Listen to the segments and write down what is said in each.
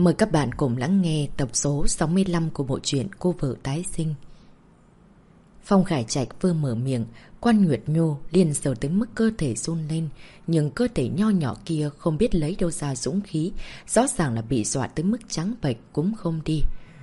Mời các bạn cùng lắng nghe tập số 65 của bộ truyện Cô Vợ Tái Sinh. Phong Khải Trạch vừa mở miệng, Quan Nguyệt Nhu liền sờ tới mức cơ thể run lên. Nhưng cơ thể nho nhỏ kia không biết lấy đâu ra dũng khí, rõ ràng là bị dọa tới mức trắng bệch cũng không đi.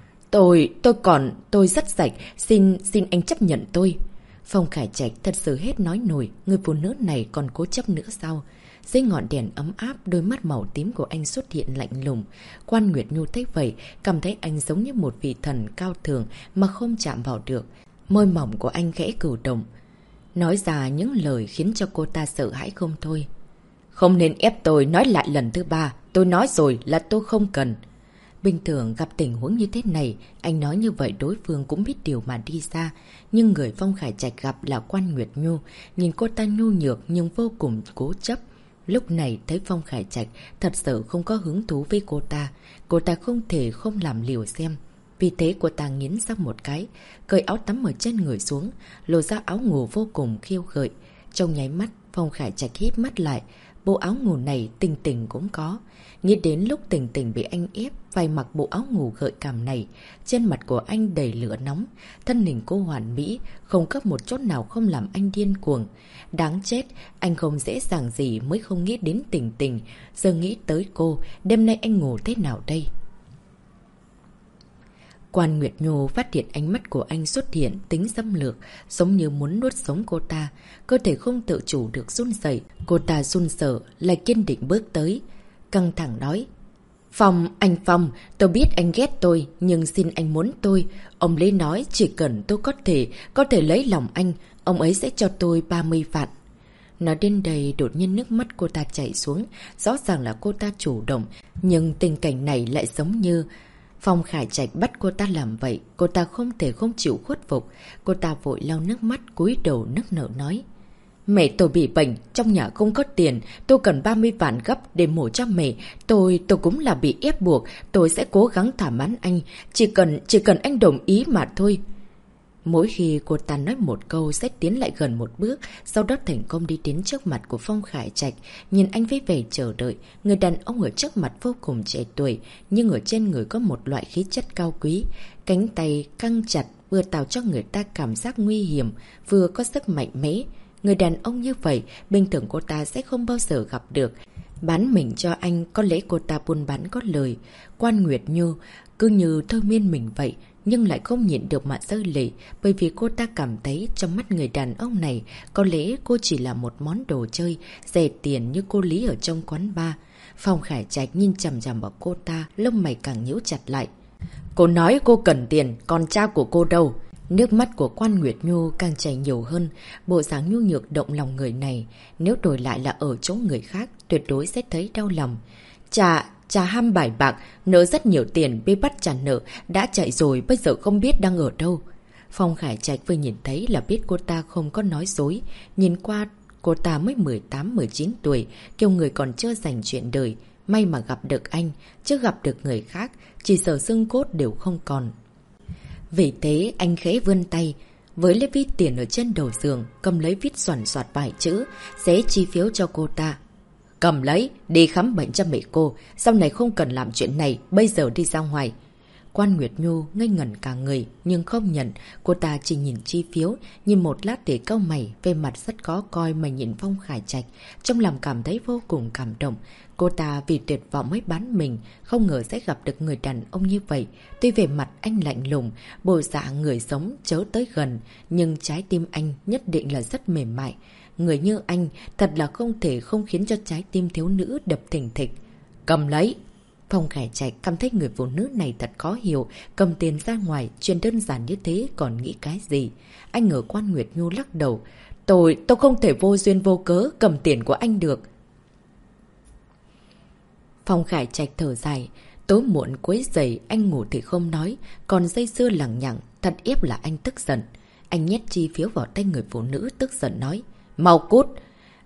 Tôi rất sạch, xin anh chấp nhận tôi. Phong Khải Trạch thật sự hết nói nổi, người phụ nữ này còn cố chấp nữa sao? Dưới ngọn đèn ấm áp, đôi mắt màu tím của anh xuất hiện lạnh lùng. Quan Nguyệt Nhu thấy vậy, cảm thấy anh giống như một vị thần cao thường mà không chạm vào được. Môi mỏng của anh khẽ cử động, nói ra những lời khiến cho cô ta sợ hãi không thôi. Không nên ép tôi nói lại lần thứ 3, tôi nói rồi là tôi không cần. Bình thường gặp tình huống như thế này, anh nói như vậy đối phương cũng biết điều mà đi ra. Nhưng người Phong Khải Trạch gặp là Quan Nguyệt Nhu, nhìn cô ta nhu nhược nhưng vô cùng cố chấp. Lúc này thấy Phong Khải Trạch thật sự không có hứng thú với cô ta không thể không làm liều xem. Vì thế cô ta nghiến răng một cái, cởi áo tắm ở trên người xuống, lộ ra áo ngủ vô cùng khiêu gợi. Trong nháy mắt, Phong Khải Trạch híp mắt lại, bộ áo ngủ này Tình Tình cũng có. Nghĩ đến lúc Tình Tình bị anh ép phải mặc bộ áo ngủ gợi cảm này, trên mặt của anh đầy lửa nóng, thân hình cô hoàn mỹ, không có một chút nào không làm anh điên cuồng. Đáng chết, anh không dễ dàng gì mới không nghĩ đến Tình Tình, giờ nghĩ tới cô, đêm nay anh ngủ thế nào đây? Quan Nguyệt Nhu phát hiện ánh mắt của anh xuất hiện tính xâm lược, giống như muốn nuốt sống cô ta, cơ thể không tự chủ được run rẩy. Cô ta run sợ, lại kiên định bước tới, căng thẳng nói: anh Phong, tôi biết anh ghét tôi, nhưng xin anh muốn tôi. Ông Lê nói chỉ cần tôi có thể lấy lòng anh, ông ấy sẽ cho tôi 30 vạn. Nói đến đây đột nhiên nước mắt cô ta chảy xuống, rõ ràng là cô ta chủ động, nhưng tình cảnh này lại giống như Phong Khải Trạch bắt cô ta làm vậy, cô ta không thể không chịu khuất phục. Cô ta vội lau nước mắt, cúi đầu nức nở nói: Mẹ tôi bị bệnh, trong nhà không có tiền, tôi cần 30 vạn gấp để mổ cho mẹ. Tôi cũng là bị ép buộc, tôi sẽ cố gắng thỏa mãn anh, chỉ cần anh đồng ý mà thôi. Mỗi khi cô ta nói một câu sẽ tiến lại gần một bước, sau đó thành công đi đến trước mặt của Phong Khải Trạch, nhìn anh với vẻ chờ đợi. Người đàn ông ở trước mặt vô cùng trẻ tuổi, nhưng ở trên người có một loại khí chất cao quý. Cánh tay căng chặt vừa tạo cho người ta cảm giác nguy hiểm, vừa có sức mạnh mẽ. Người đàn ông như vậy, bình thường cô ta sẽ không bao giờ gặp được. Bán mình cho anh, có lẽ cô ta buôn bán có lời. Quan Nguyệt Nhu cứ như thôi miên mình vậy, nhưng lại không nhịn được mà rơi lệ, bởi vì cô ta cảm thấy trong mắt người đàn ông này, có lẽ cô chỉ là một món đồ chơi, rẻ tiền như cô Lý ở trong quán bar. Phong Khải Trạch nhìn chằm chằm vào cô ta, lông mày càng nhíu chặt lại. Cô nói cô cần tiền, còn cha của cô đâu? Nước mắt của Quan Nguyệt Nhu càng chảy nhiều hơn, bộ dáng nhu nhược động lòng người này, nếu đổi lại là ở chỗ người khác, tuyệt đối sẽ thấy đau lòng. Cha ham bài bạc, nợ rất nhiều tiền, bị bắt trả nợ, đã chạy rồi, bây giờ không biết đang ở đâu. Phong Khải Trạch vừa nhìn thấy là biết cô ta không có nói dối, nhìn qua cô ta mới 18-19 tuổi, kiểu người còn chưa dành chuyện đời, may mà gặp được anh, chứ gặp được người khác, chỉ sợ xương cốt đều không còn. Vì thế anh khẽ vươn tay, với lấy ví tiền ở trên đầu giường, cầm lấy viết xoằn xoạt vài chữ, xé chi phiếu cho cô ta. Cầm lấy, đi khám bệnh cho mẹ cô, sau này không cần làm chuyện này, bây giờ đi ra ngoài. Quan Nguyệt Nhu ngây ngẩn cả người, nhưng không nhận, cô ta chỉ nhìn chi phiếu, nhìn một lát để cau mày, về mặt rất khó coi mà nhìn Phong Khải Trạch, trong lòng cảm thấy vô cùng cảm động. Cô ta vì tuyệt vọng mới bán mình, không ngờ sẽ gặp được người đàn ông như vậy. Tuy về mặt anh lạnh lùng, bộ dạng người sống chớ tới gần, nhưng trái tim anh nhất định là rất mềm mại. Người như anh thật là không thể không khiến cho trái tim thiếu nữ đập thình thịch. Cầm lấy! Phong Khải Trạch cảm thấy người phụ nữ này thật khó hiểu, cầm tiền ra ngoài, chuyện đơn giản như thế còn nghĩ cái gì. Anh ngờ Quan Nguyệt Nhu lắc đầu. Tôi không thể vô duyên vô cớ cầm tiền của anh được. Phong Khải Trạch thở dài, tối muộn quấy rầy, anh ngủ thì không nói, còn dây dưa lằng nhằng, thật ép là anh tức giận. Anh nhét chi phiếu vào tay người phụ nữ tức giận nói. Mau cút!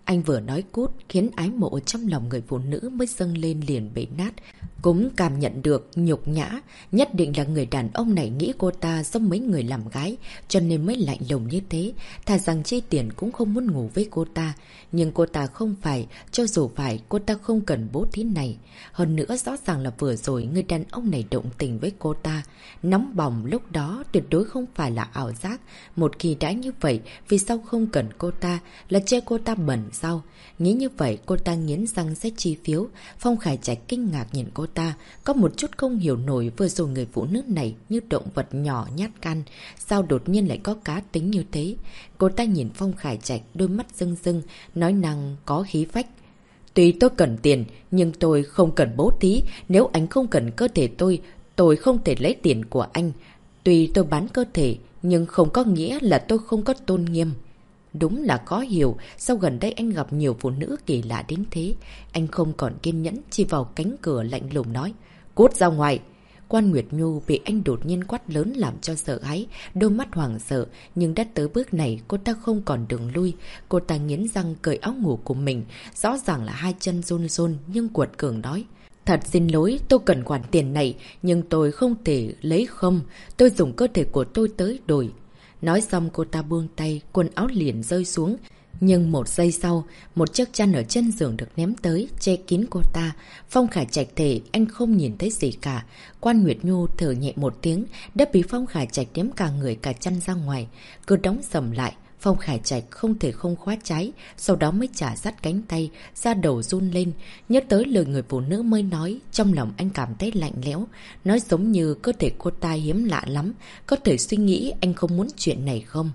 Anh vừa nói cút khiến ái mộ trong lòng người phụ nữ mới dâng lên liền bể nát. Cũng cảm nhận được nhục nhã, nhất định là người đàn ông này nghĩ cô ta giống mấy người làm gái, cho nên mới lạnh lùng như thế. Thà rằng chi tiền cũng không muốn ngủ với cô ta. Nhưng cô ta không phải, cho dù phải, cô ta không cần bố thí này. Hơn nữa rõ ràng là vừa rồi người đàn ông này động tình với cô ta. Nóng bỏng lúc đó tuyệt đối không phải là ảo giác. Một khi đã như vậy, vì sao không cần cô ta, là chê cô ta bẩn sao? Nghĩ như vậy, cô ta nghiến răng xét chi phiếu. Phong Khải Trạch kinh ngạc nhìn cô ta, có một chút không hiểu nổi vừa rồi người phụ nữ này như động vật nhỏ nhát gan, sao đột nhiên lại có cá tính như thế. Cô ta nhìn Phong Khải Trạch, đôi mắt rưng rưng, nói năng có khí phách. Tuy tôi cần tiền, nhưng tôi không cần bố thí. Nếu anh không cần cơ thể tôi không thể lấy tiền của anh. Tuy tôi bán cơ thể, nhưng không có nghĩa là tôi không có tôn nghiêm. Đúng là khó hiểu, sao gần đây anh gặp nhiều phụ nữ kỳ lạ đến thế. Anh không còn kiên nhẫn, chỉ vào cánh cửa lạnh lùng nói. Cút ra ngoài! Quan Nguyệt Nhu bị anh đột nhiên quát lớn làm cho sợ hãi, đôi mắt hoảng sợ, nhưng đã tới bước này cô ta không còn đường lui. Cô ta nghiến răng cởi áo ngủ của mình, rõ ràng là hai chân run run nhưng quật cường nói. Thật xin lỗi, tôi cần khoản tiền này, nhưng tôi không thể lấy không, tôi dùng cơ thể của tôi tới đổi. Nói xong cô ta buông tay, quần áo liền rơi xuống. Nhưng một giây sau, một chiếc chăn ở chân giường được ném tới, che kín cô ta. Phong Khải Trạch thề anh không nhìn thấy gì cả. Quan Nguyệt Nhu thở nhẹ một tiếng, đã bị Phong Khải Trạch ném cả người cả chăn ra ngoài. Cứ đóng sầm lại, Phong Khải Trạch không thể không khóa trái, sau đó mới trả sát cánh tay, da đầu run lên. Nhớ tới lời người phụ nữ mới nói, trong lòng anh cảm thấy lạnh lẽo. Nói giống như cơ thể cô ta hiếm lạ lắm, có thể suy nghĩ anh không muốn chuyện này không?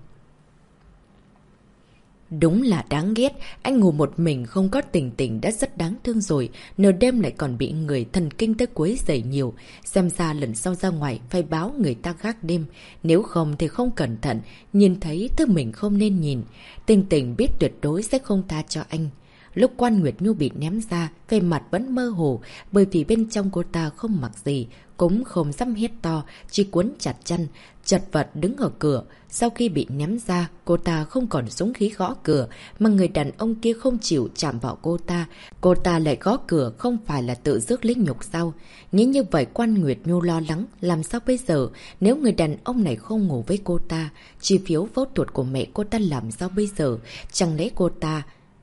Đúng là đáng ghét, anh ngủ một mình không có tình tình đã rất đáng thương rồi, nửa đêm lại còn bị người thần kinh tới quấy rầy nhiều. Xem ra lần sau ra ngoài phải báo người ta gác đêm, nếu không thì không cẩn thận, nhìn thấy thứ mình không nên nhìn. Tình tình biết tuyệt đối sẽ không tha cho anh. Lúc Quan Nguyệt Nhu bị ném ra, về mặt vẫn mơ hồ, bởi vì bên trong cô ta không mặc gì, cũng không dám hét to, chỉ cuốn chặt chân, chật vật đứng ở cửa. Sau khi bị ném ra, cô ta không còn dũng khí gõ cửa, mà người đàn ông kia không chịu chạm vào cô ta lại gõ cửa, không phải là tự rước lấy nhục sao? Nghĩ như vậy Quan Nguyệt Nhu lo lắng, làm sao bây giờ, nếu người đàn ông này không ngủ với cô ta, chi phiếu phẫu thuật của mẹ cô ta làm sao bây giờ? Chẳng lẽ cô ta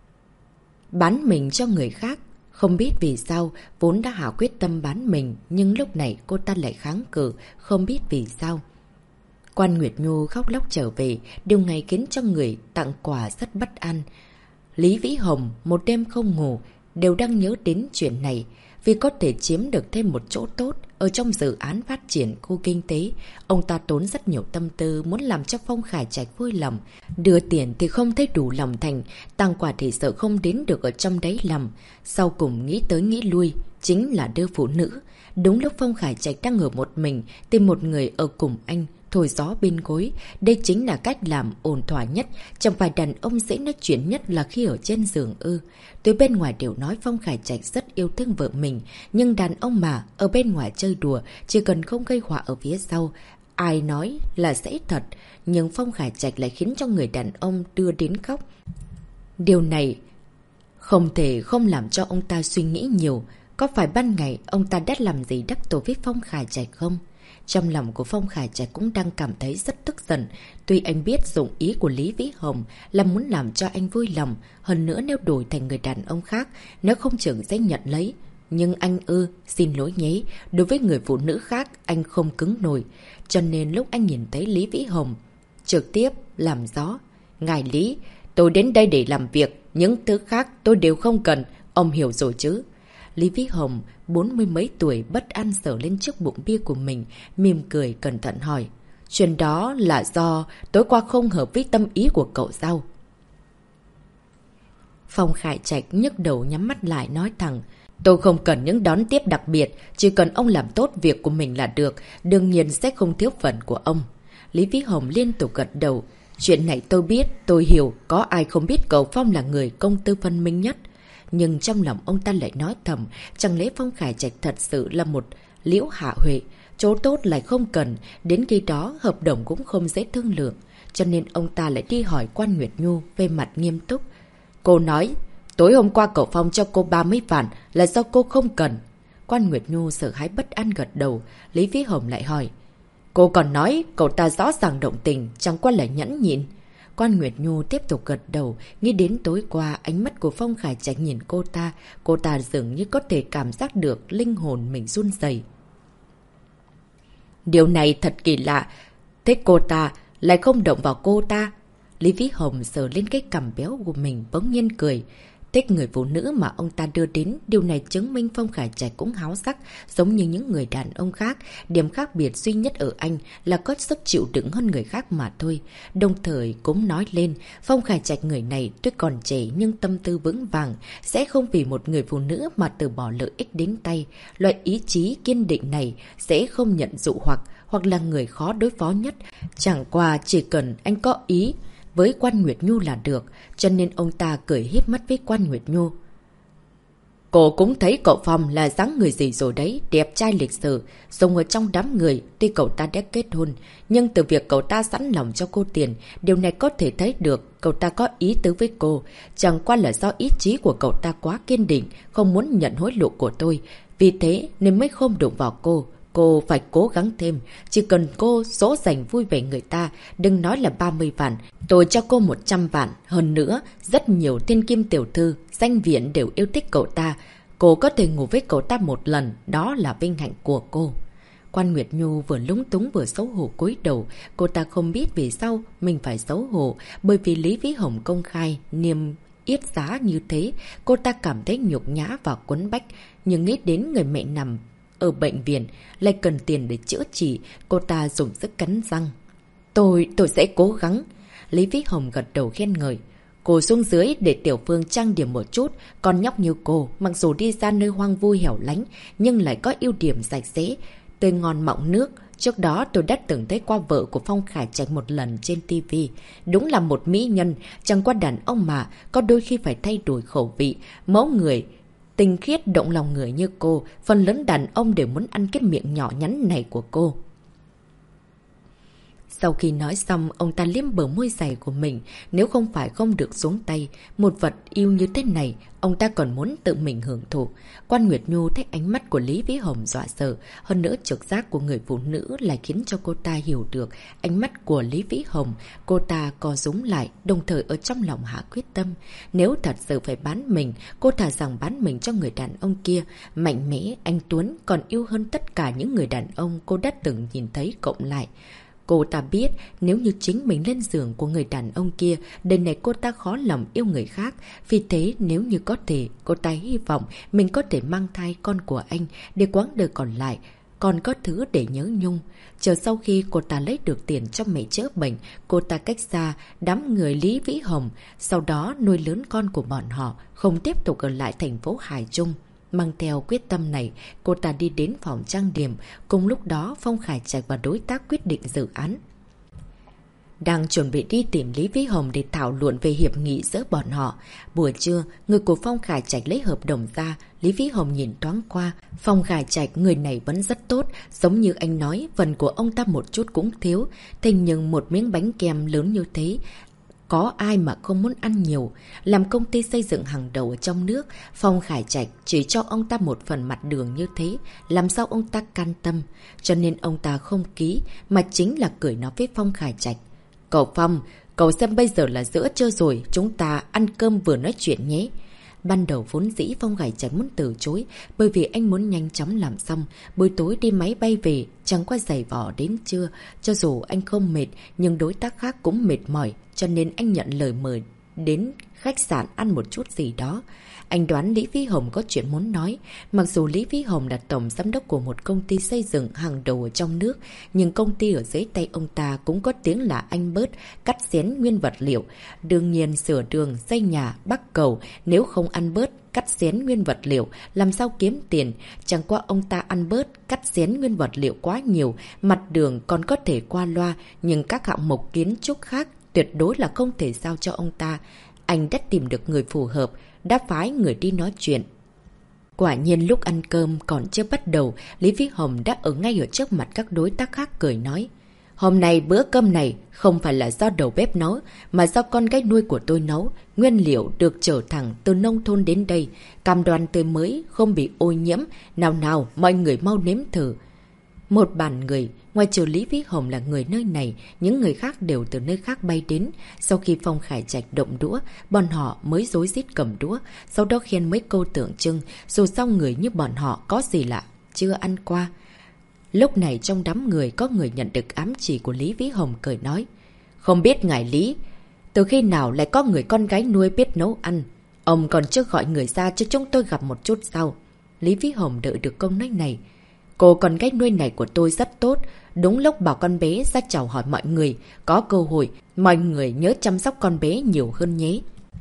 bán mình cho người khác? Không biết vì sao, vốn đã hạ quyết tâm bán mình, nhưng lúc này cô ta lại kháng cự, không biết vì sao. Quan Nguyệt Nhu khóc lóc trở về, điều này khiến cho người tặng quà rất bất an. Lý Vĩ Hồng một đêm không ngủ, đều đang nhớ đến chuyện này. Vì có thể chiếm được thêm một chỗ tốt ở trong dự án phát triển khu kinh tế, ông ta tốn rất nhiều tâm tư muốn làm cho Phong Khải Trạch vui lòng. Đưa tiền thì không thấy đủ lòng thành, tặng quà thì sợ không đến được ở trong đáy lòng. Sau cùng nghĩ tới nghĩ lui, chính là đưa phụ nữ. Đúng lúc Phong Khải Trạch đang ở một mình, tìm một người ở cùng anh, thổi gió bên gối. Đây chính là cách làm ổn thỏa nhất. Chẳng phải đàn ông dễ nói chuyện nhất là khi ở trên giường ư? Từ bên ngoài đều nói Phong Khải Trạch rất yêu thương vợ mình, nhưng đàn ông mà ở bên ngoài chơi đùa, chỉ cần không gây họa ở phía sau, ai nói là dễ thật. Nhưng Phong Khải Trạch lại khiến cho người đàn ông đưa đến khóc. Điều này không thể không làm cho ông ta suy nghĩ nhiều. Có phải ban ngày ông ta đã làm gì đắc tội với Phong Khải Trạch không? Trong lòng của Phong Khải Trạch cũng đang cảm thấy rất tức giận. Tuy anh biết dụng ý của Lý Vĩ Hồng là muốn làm cho anh vui lòng, hơn nữa nếu đổi thành người đàn ông khác, nếu không chừng sẽ nhận lấy. Nhưng anh xin lỗi nhé, đối với người phụ nữ khác anh không cứng nổi. Cho nên lúc anh nhìn thấy Lý Vĩ Hồng, trực tiếp làm rõ. Ngài Lý, tôi đến đây để làm việc, những thứ khác tôi đều không cần, ông hiểu rồi chứ? Lý Vĩ Hồng, 40 mấy tuổi, bất an sờ lên trước bụng bia của mình, mỉm cười cẩn thận hỏi. Chuyện đó là do tối qua không hợp với tâm ý của cậu sao? Phong Khải Trạch nhấc đầu nhắm mắt lại nói thẳng. Tôi không cần những đón tiếp đặc biệt, chỉ cần ông làm tốt việc của mình là được, đương nhiên sẽ không thiếu phần của ông. Lý Vĩ Hồng liên tục gật đầu. Chuyện này tôi biết, tôi hiểu, có ai không biết cậu Phong là người công tư phân minh nhất. Nhưng trong lòng ông ta lại nói thầm, chẳng lẽ Phong Khải Trạch thật sự là một Liễu Hạ Huệ, chỗ tốt lại không cần, đến khi đó hợp đồng cũng không dễ thương lượng. Cho nên ông ta lại đi hỏi Quan Nguyệt Nhu về mặt nghiêm túc. Cô nói, tối hôm qua cậu Phong cho cô 30 vạn là do cô không cần. Quan Nguyệt Nhu sợ hãi bất an gật đầu. Lý Vĩ Hồng lại hỏi. Cô còn nói cậu ta rõ ràng động tình, chẳng qua là nhẫn nhịn. Quan Nguyệt Nhu tiếp tục gật đầu, nghĩ đến tối qua ánh mắt của Phong Khải Trạch nhìn cô ta dường như có thể cảm giác được linh hồn mình run rẩy. Điều này thật kỳ lạ, thế cô ta lại không động vào cô ta. Lý Vĩ Hồng sờ lên cái cằm béo của mình bỗng nhiên cười. Thích người phụ nữ mà ông ta đưa đến, điều này chứng minh Phong Khải Trạch cũng háo sắc, giống như những người đàn ông khác. Điểm khác biệt duy nhất ở anh là có sức chịu đựng hơn người khác mà thôi. Đồng thời cũng nói lên, Phong Khải Trạch người này tuy còn trẻ nhưng tâm tư vững vàng, sẽ không vì một người phụ nữ mà từ bỏ lợi ích đến tay. Loại ý chí kiên định này sẽ không nhận dụ hoặc là người khó đối phó nhất. Chẳng qua chỉ cần anh có ý với Quan Nguyệt Nhu là được, cho nên ông ta cười híp mắt với Quan Nguyệt Nhu. Cô cũng thấy cậu Phong là dáng người gì rồi đấy, đẹp trai lịch sự, sống ở trong đám người, tuy cậu ta đã kết hôn, nhưng từ việc cậu ta sẵn lòng cho cô tiền, điều này có thể thấy được cậu ta có ý tứ với cô, chẳng qua là do ý chí của cậu ta quá kiên định, không muốn nhận hối lộ của tôi, vì thế nên mới không đụng vào cô. Cô phải cố gắng thêm, chỉ cần cô dỗ dành vui vẻ người ta, đừng nói là 30 vạn, tôi cho cô 100 vạn. Hơn nữa, rất nhiều thiên kim tiểu thư, danh viện đều yêu thích cậu ta. Cô có thể ngủ với cậu ta một lần, đó là vinh hạnh của cô. Quan Nguyệt Nhu vừa lúng túng vừa xấu hổ cúi đầu, cô ta không biết vì sao mình phải xấu hổ, bởi vì Lý Vĩ Hồng công khai, niêm yết giá như thế, cô ta cảm thấy nhục nhã và quấn bách, nhưng nghĩ đến người mẹ nằm ở bệnh viện, lại cần tiền để chữa trị, cô ta dùng sức cắn răng. Tôi sẽ cố gắng. Lý Vĩ Hồng gật đầu khen ngợi. Cô xuống dưới để Tiểu Phương trang điểm một chút, con nhóc như cô, mặc dù đi ra nơi hoang vu hẻo lánh, nhưng lại có ưu điểm sạch sẽ, tươi ngon mọng nước. Trước đó tôi đã từng thấy qua vợ của Phong Khải Trạch một lần trên TV. Đúng là một mỹ nhân, chẳng qua đàn ông mà, có đôi khi phải thay đổi khẩu vị, mẫu người tinh khiết động lòng người như cô, phần lớn đàn ông đều muốn ăn cái miệng nhỏ nhắn này của cô. Sau khi nói xong, ông ta liếm bờ môi dày của mình, nếu không phải không được xuống tay, một vật yêu như thế này, ông ta còn muốn tự mình hưởng thụ. Quan Nguyệt Nhu thấy ánh mắt của Lý Vĩ Hồng dọa sợ, hơn nữa trực giác của người phụ nữ lại khiến cho cô ta hiểu được ánh mắt của Lý Vĩ Hồng. Cô ta co rúm lại, đồng thời ở trong lòng hạ quyết tâm. Nếu thật sự phải bán mình, cô thà rằng bán mình cho người đàn ông kia, mạnh mẽ, anh Tuấn, còn yêu hơn tất cả những người đàn ông cô đã từng nhìn thấy cộng lại. Cô ta biết nếu như chính mình lên giường của người đàn ông kia, đời này cô ta khó lòng yêu người khác. Vì thế nếu như có thể, cô ta hy vọng mình có thể mang thai con của anh để quãng đời còn lại còn có thứ để nhớ nhung. Chờ sau khi cô ta lấy được tiền cho mẹ chữa bệnh, cô ta cách xa đám người Lý Vĩ Hồng, sau đó nuôi lớn con của bọn họ, không tiếp tục ở lại thành phố Hải Trung. Mang theo quyết tâm này, cô ta đi đến phòng trang điểm. Cùng lúc đó, Phong Khải Trạch và đối tác quyết định dự án. Đang chuẩn bị đi tìm Lý Vĩ Hồng để thảo luận về hiệp nghị giữa bọn họ. Buổi trưa, người của Phong Khải Trạch lấy hợp đồng ra. Lý Vĩ Hồng nhìn thoáng qua. Phong Khải Trạch người này vẫn rất tốt. Giống như anh nói, phần của ông ta một chút cũng thiếu. Thế nhưng một miếng bánh kem lớn như thế, có ai mà không muốn ăn nhiều. Làm công ty xây dựng hàng đầu ở trong nước, Phong Khải Trạch chỉ cho ông ta một phần mặt đường như thế, làm sao ông ta can tâm. Cho nên ông ta không ký, mà chính là cười nói với Phong Khải Trạch. Cậu Phong, cậu xem bây giờ là giữa trưa rồi, chúng ta ăn cơm vừa nói chuyện nhé. Ban đầu vốn dĩ Phong Khải Trạch muốn từ chối, bởi vì anh muốn nhanh chóng làm xong, buổi tối đi máy bay về, chẳng qua giày vò đến trưa. Cho dù anh không mệt, nhưng đối tác khác cũng mệt mỏi, cho nên anh nhận lời mời đến khách sạn ăn một chút gì đó. Anh đoán Lý Vĩ Hồng có chuyện muốn nói. Mặc dù Lý Vĩ Hồng là tổng giám đốc của một công ty xây dựng hàng đầu ở trong nước, nhưng công ty ở dưới tay ông ta cũng có tiếng là anh bớt, cắt xén nguyên vật liệu. Đương nhiên sửa đường, xây nhà, bắc cầu, nếu không ăn bớt, cắt xén nguyên vật liệu, làm sao kiếm tiền. Chẳng qua ông ta ăn bớt, cắt xén nguyên vật liệu quá nhiều, mặt đường còn có thể qua loa, nhưng các hạng mục kiến trúc khác tuyệt đối là không thể giao cho ông ta. Anh đã tìm được người phù hợp, đã phái người đi nói chuyện. Quả nhiên lúc ăn cơm còn chưa bắt đầu, Lý Vĩ Hồng đã ở ngay ở trước mặt các đối tác khác cười nói. Hôm nay bữa cơm này không phải là do đầu bếp nấu, mà do con gái nuôi của tôi nấu. Nguyên liệu được chở thẳng từ nông thôn đến đây, cam đoan tươi mới, không bị ô nhiễm. Nào nào, mọi người mau nếm thử. Một bàn người, ngoài trừ Lý Vĩ Hồng là người nơi này, những người khác đều từ nơi khác bay đến. Sau khi Phong Khải Trạch động đũa, bọn họ mới rối rít cầm đũa, sau đó khen mấy câu tượng trưng, dù sao người như bọn họ có gì lạ, chưa ăn qua. Lúc này trong đám người có người nhận được ám chỉ của Lý Vĩ Hồng cười nói. Không biết ngài Lý, từ khi nào lại có người con gái nuôi biết nấu ăn? Ông còn chưa gọi người ra cho chúng tôi gặp một chút sao? Lý Vĩ Hồng đợi được câu nói này. Cô con gái nuôi này của tôi rất tốt, đúng lúc bảo con bé ra chào hỏi mọi người. Có cơ hội, mọi người nhớ chăm sóc con bé nhiều hơn nhé.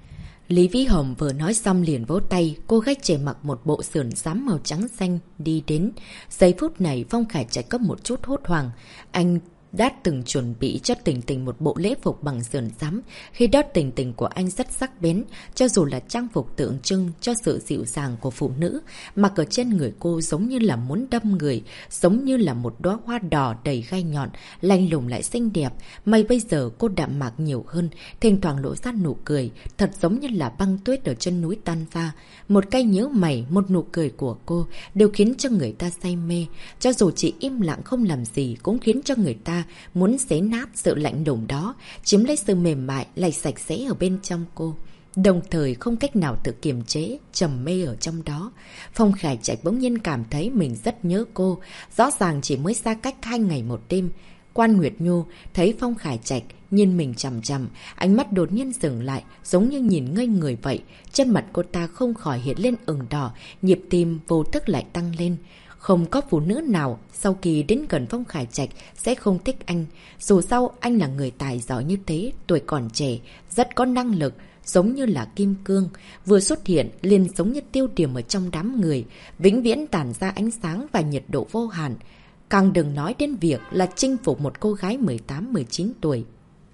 Lý Vĩ Hồng vừa nói xong liền vỗ tay, cô gái trẻ mặc một bộ sườn xám màu trắng xanh đi đến. Giây phút này Phong Khải Trạch có một chút hốt hoảng. Anh đã từng chuẩn bị cho Tình Tình một bộ lễ phục bằng sườn xám. Khi đó Tình Tình của anh rất sắc bén, cho dù là trang phục tượng trưng cho sự dịu dàng của phụ nữ, mặc ở trên người cô giống như là muốn đâm người, giống như là một đóa hoa đỏ đầy gai nhọn, lạnh lùng lại xinh đẹp. May bây giờ cô đạm mạc nhiều hơn, thỉnh thoảng lộ ra nụ cười, thật giống như là băng tuyết ở chân núi tan ra. Một cái nhíu mày, một nụ cười của cô đều khiến cho người ta say mê. Cho dù chỉ im lặng không làm gì cũng khiến cho người ta muốn xé nát sự lạnh lùng đó, chiếm lấy sự mềm mại lại sạch sẽ ở bên trong cô. Đồng thời không cách nào tự kiềm chế, trầm mê ở trong đó. Phong Khải Trạch bỗng nhiên cảm thấy mình rất nhớ cô. Rõ ràng chỉ mới xa cách 2 ngày 1 đêm. Quan Nguyệt Nhu thấy Phong Khải Trạch nhìn mình chằm chằm, ánh mắt đột nhiên dừng lại, giống như nhìn ngây người vậy. Trên mặt cô ta không khỏi hiện lên ửng đỏ, nhịp tim vô thức lại tăng lên. Không có phụ nữ nào sau khi đến gần Phong Khải Trạch sẽ không thích anh. Dù sao anh là người tài giỏi như thế, tuổi còn trẻ, rất có năng lực, giống như là kim cương. Vừa xuất hiện liền giống như tiêu điểm ở trong đám người, vĩnh viễn tản ra ánh sáng và nhiệt độ vô hạn. Càng đừng nói đến việc là chinh phục một cô gái 18-19 tuổi.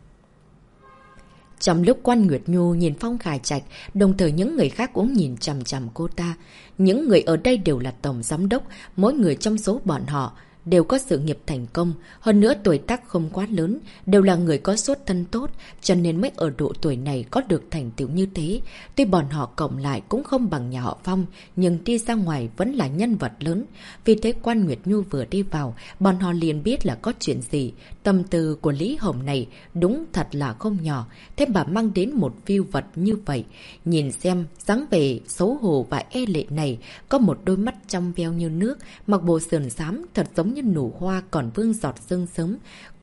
Trong lúc Quan Nguyệt Nhu nhìn Phong Khải Trạch, đồng thời những người khác cũng nhìn chằm chằm cô ta. Những người ở đây đều là tổng giám đốc, mỗi người trong số bọn họ đều có sự nghiệp thành công, hơn nữa tuổi tác không quá lớn, đều là người có xuất thân tốt, cho nên mới ở độ tuổi này có được thành tựu như thế. Tuy bọn họ cộng lại cũng không bằng nhà họ Phong, nhưng đi ra ngoài vẫn là nhân vật lớn. Vì thế Quan Nguyệt Nhu vừa đi vào, bọn họ liền biết là có chuyện gì. Tâm tư của Lý Hồng này đúng thật là không nhỏ, thế mà mang đến một view vật như vậy. Nhìn xem, dáng vẻ xấu hổ và e lệ này, có một đôi mắt trong veo như nước, mặc bộ sườn xám thật giống như nụ hoa còn vương giọt sương sớm.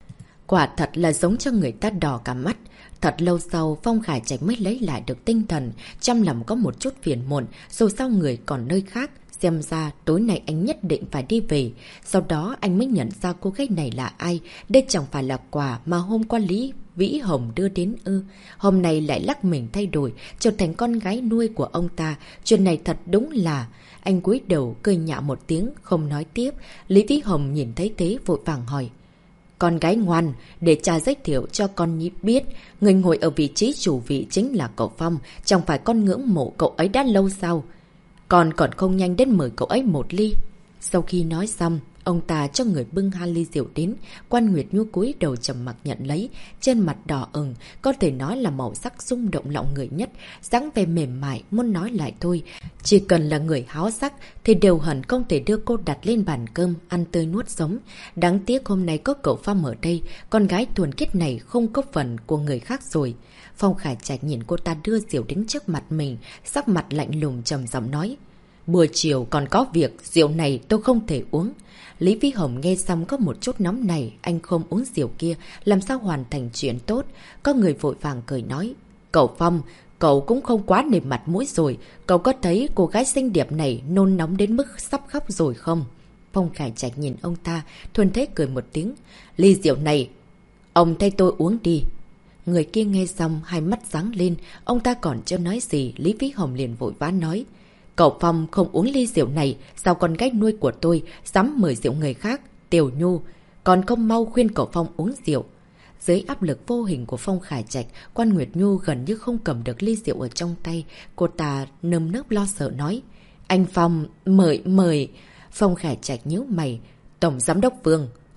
Quả thật là giống cho người ta đỏ cả mắt. Thật lâu sau, Phong Khải Trạch mới lấy lại được tinh thần, trong lòng có một chút phiền muộn, dù sao người còn nơi khác. Xem ra tối nay anh nhất định phải đi về. Sau đó anh mới nhận ra cô gái này là ai. Đây chẳng phải là quà mà hôm qua Lý Vĩ Hồng đưa đến ư. Hôm nay lại lắc mình thay đổi, trở thành con gái nuôi của ông ta. Chuyện này thật đúng là... Anh cúi đầu cười nhạo một tiếng, không nói tiếp. Lý Vĩ Hồng nhìn thấy thế vội vàng hỏi. Con gái ngoan, để cha giới thiệu cho con nhí biết. Người ngồi ở vị trí chủ vị chính là cậu Phong. Chẳng phải con ngưỡng mộ cậu ấy đã lâu sao? Con còn không nhanh đến mời cậu ấy một ly. Sau khi nói xong, ông ta cho người bưng 2 ly rượu đến. Quan Nguyệt Nhu cúi đầu trầm mặc nhận lấy, trên mặt đỏ ửng, có thể nói là màu sắc rung động lòng người nhất, dáng vẻ mềm mại, muốn nói lại thôi. Chỉ cần là người háo sắc thì đều hẳn không thể đưa cô đặt lên bàn cơm, ăn tươi nuốt sống. Đáng tiếc hôm nay có cậu Phong ở đây, con gái thuần khiết này không có phần của người khác rồi. Phong Khải Trạch nhìn cô ta đưa rượu đến trước mặt mình, sắc mặt lạnh lùng trầm giọng nói. Buổi chiều còn có việc, rượu này tôi không thể uống. Lý Vĩ Hồng nghe xong có một chút nóng này, anh không uống rượu kia, làm sao hoàn thành chuyện tốt. Có người vội vàng cười nói. Cậu Phong, cậu cũng không quá nể mặt mũi rồi, cậu có thấy cô gái xinh đẹp này nôn nóng đến mức sắp khóc rồi không? Phong Khải Trạch nhìn ông ta, thuần thế cười một tiếng. Ly rượu này, ông thay tôi uống đi. Người kia nghe xong, hai mắt sáng lên, ông ta còn chưa nói gì, Lý Vĩ Hồng liền vội vã nói. Cậu Phong không uống ly rượu này, sao con gái nuôi của tôi dám mời rượu người khác? Tiểu Nhu, còn không mau khuyên cậu Phong uống rượu. Dưới áp lực vô hình của Phong Khải Trạch, Quan Nguyệt Nhu gần như không cầm được ly rượu ở trong tay. Cô ta nơm nớp lo sợ nói. Anh Phong, mời. Phong Khải Trạch nhíu mày. Tổng giám đốc Vương,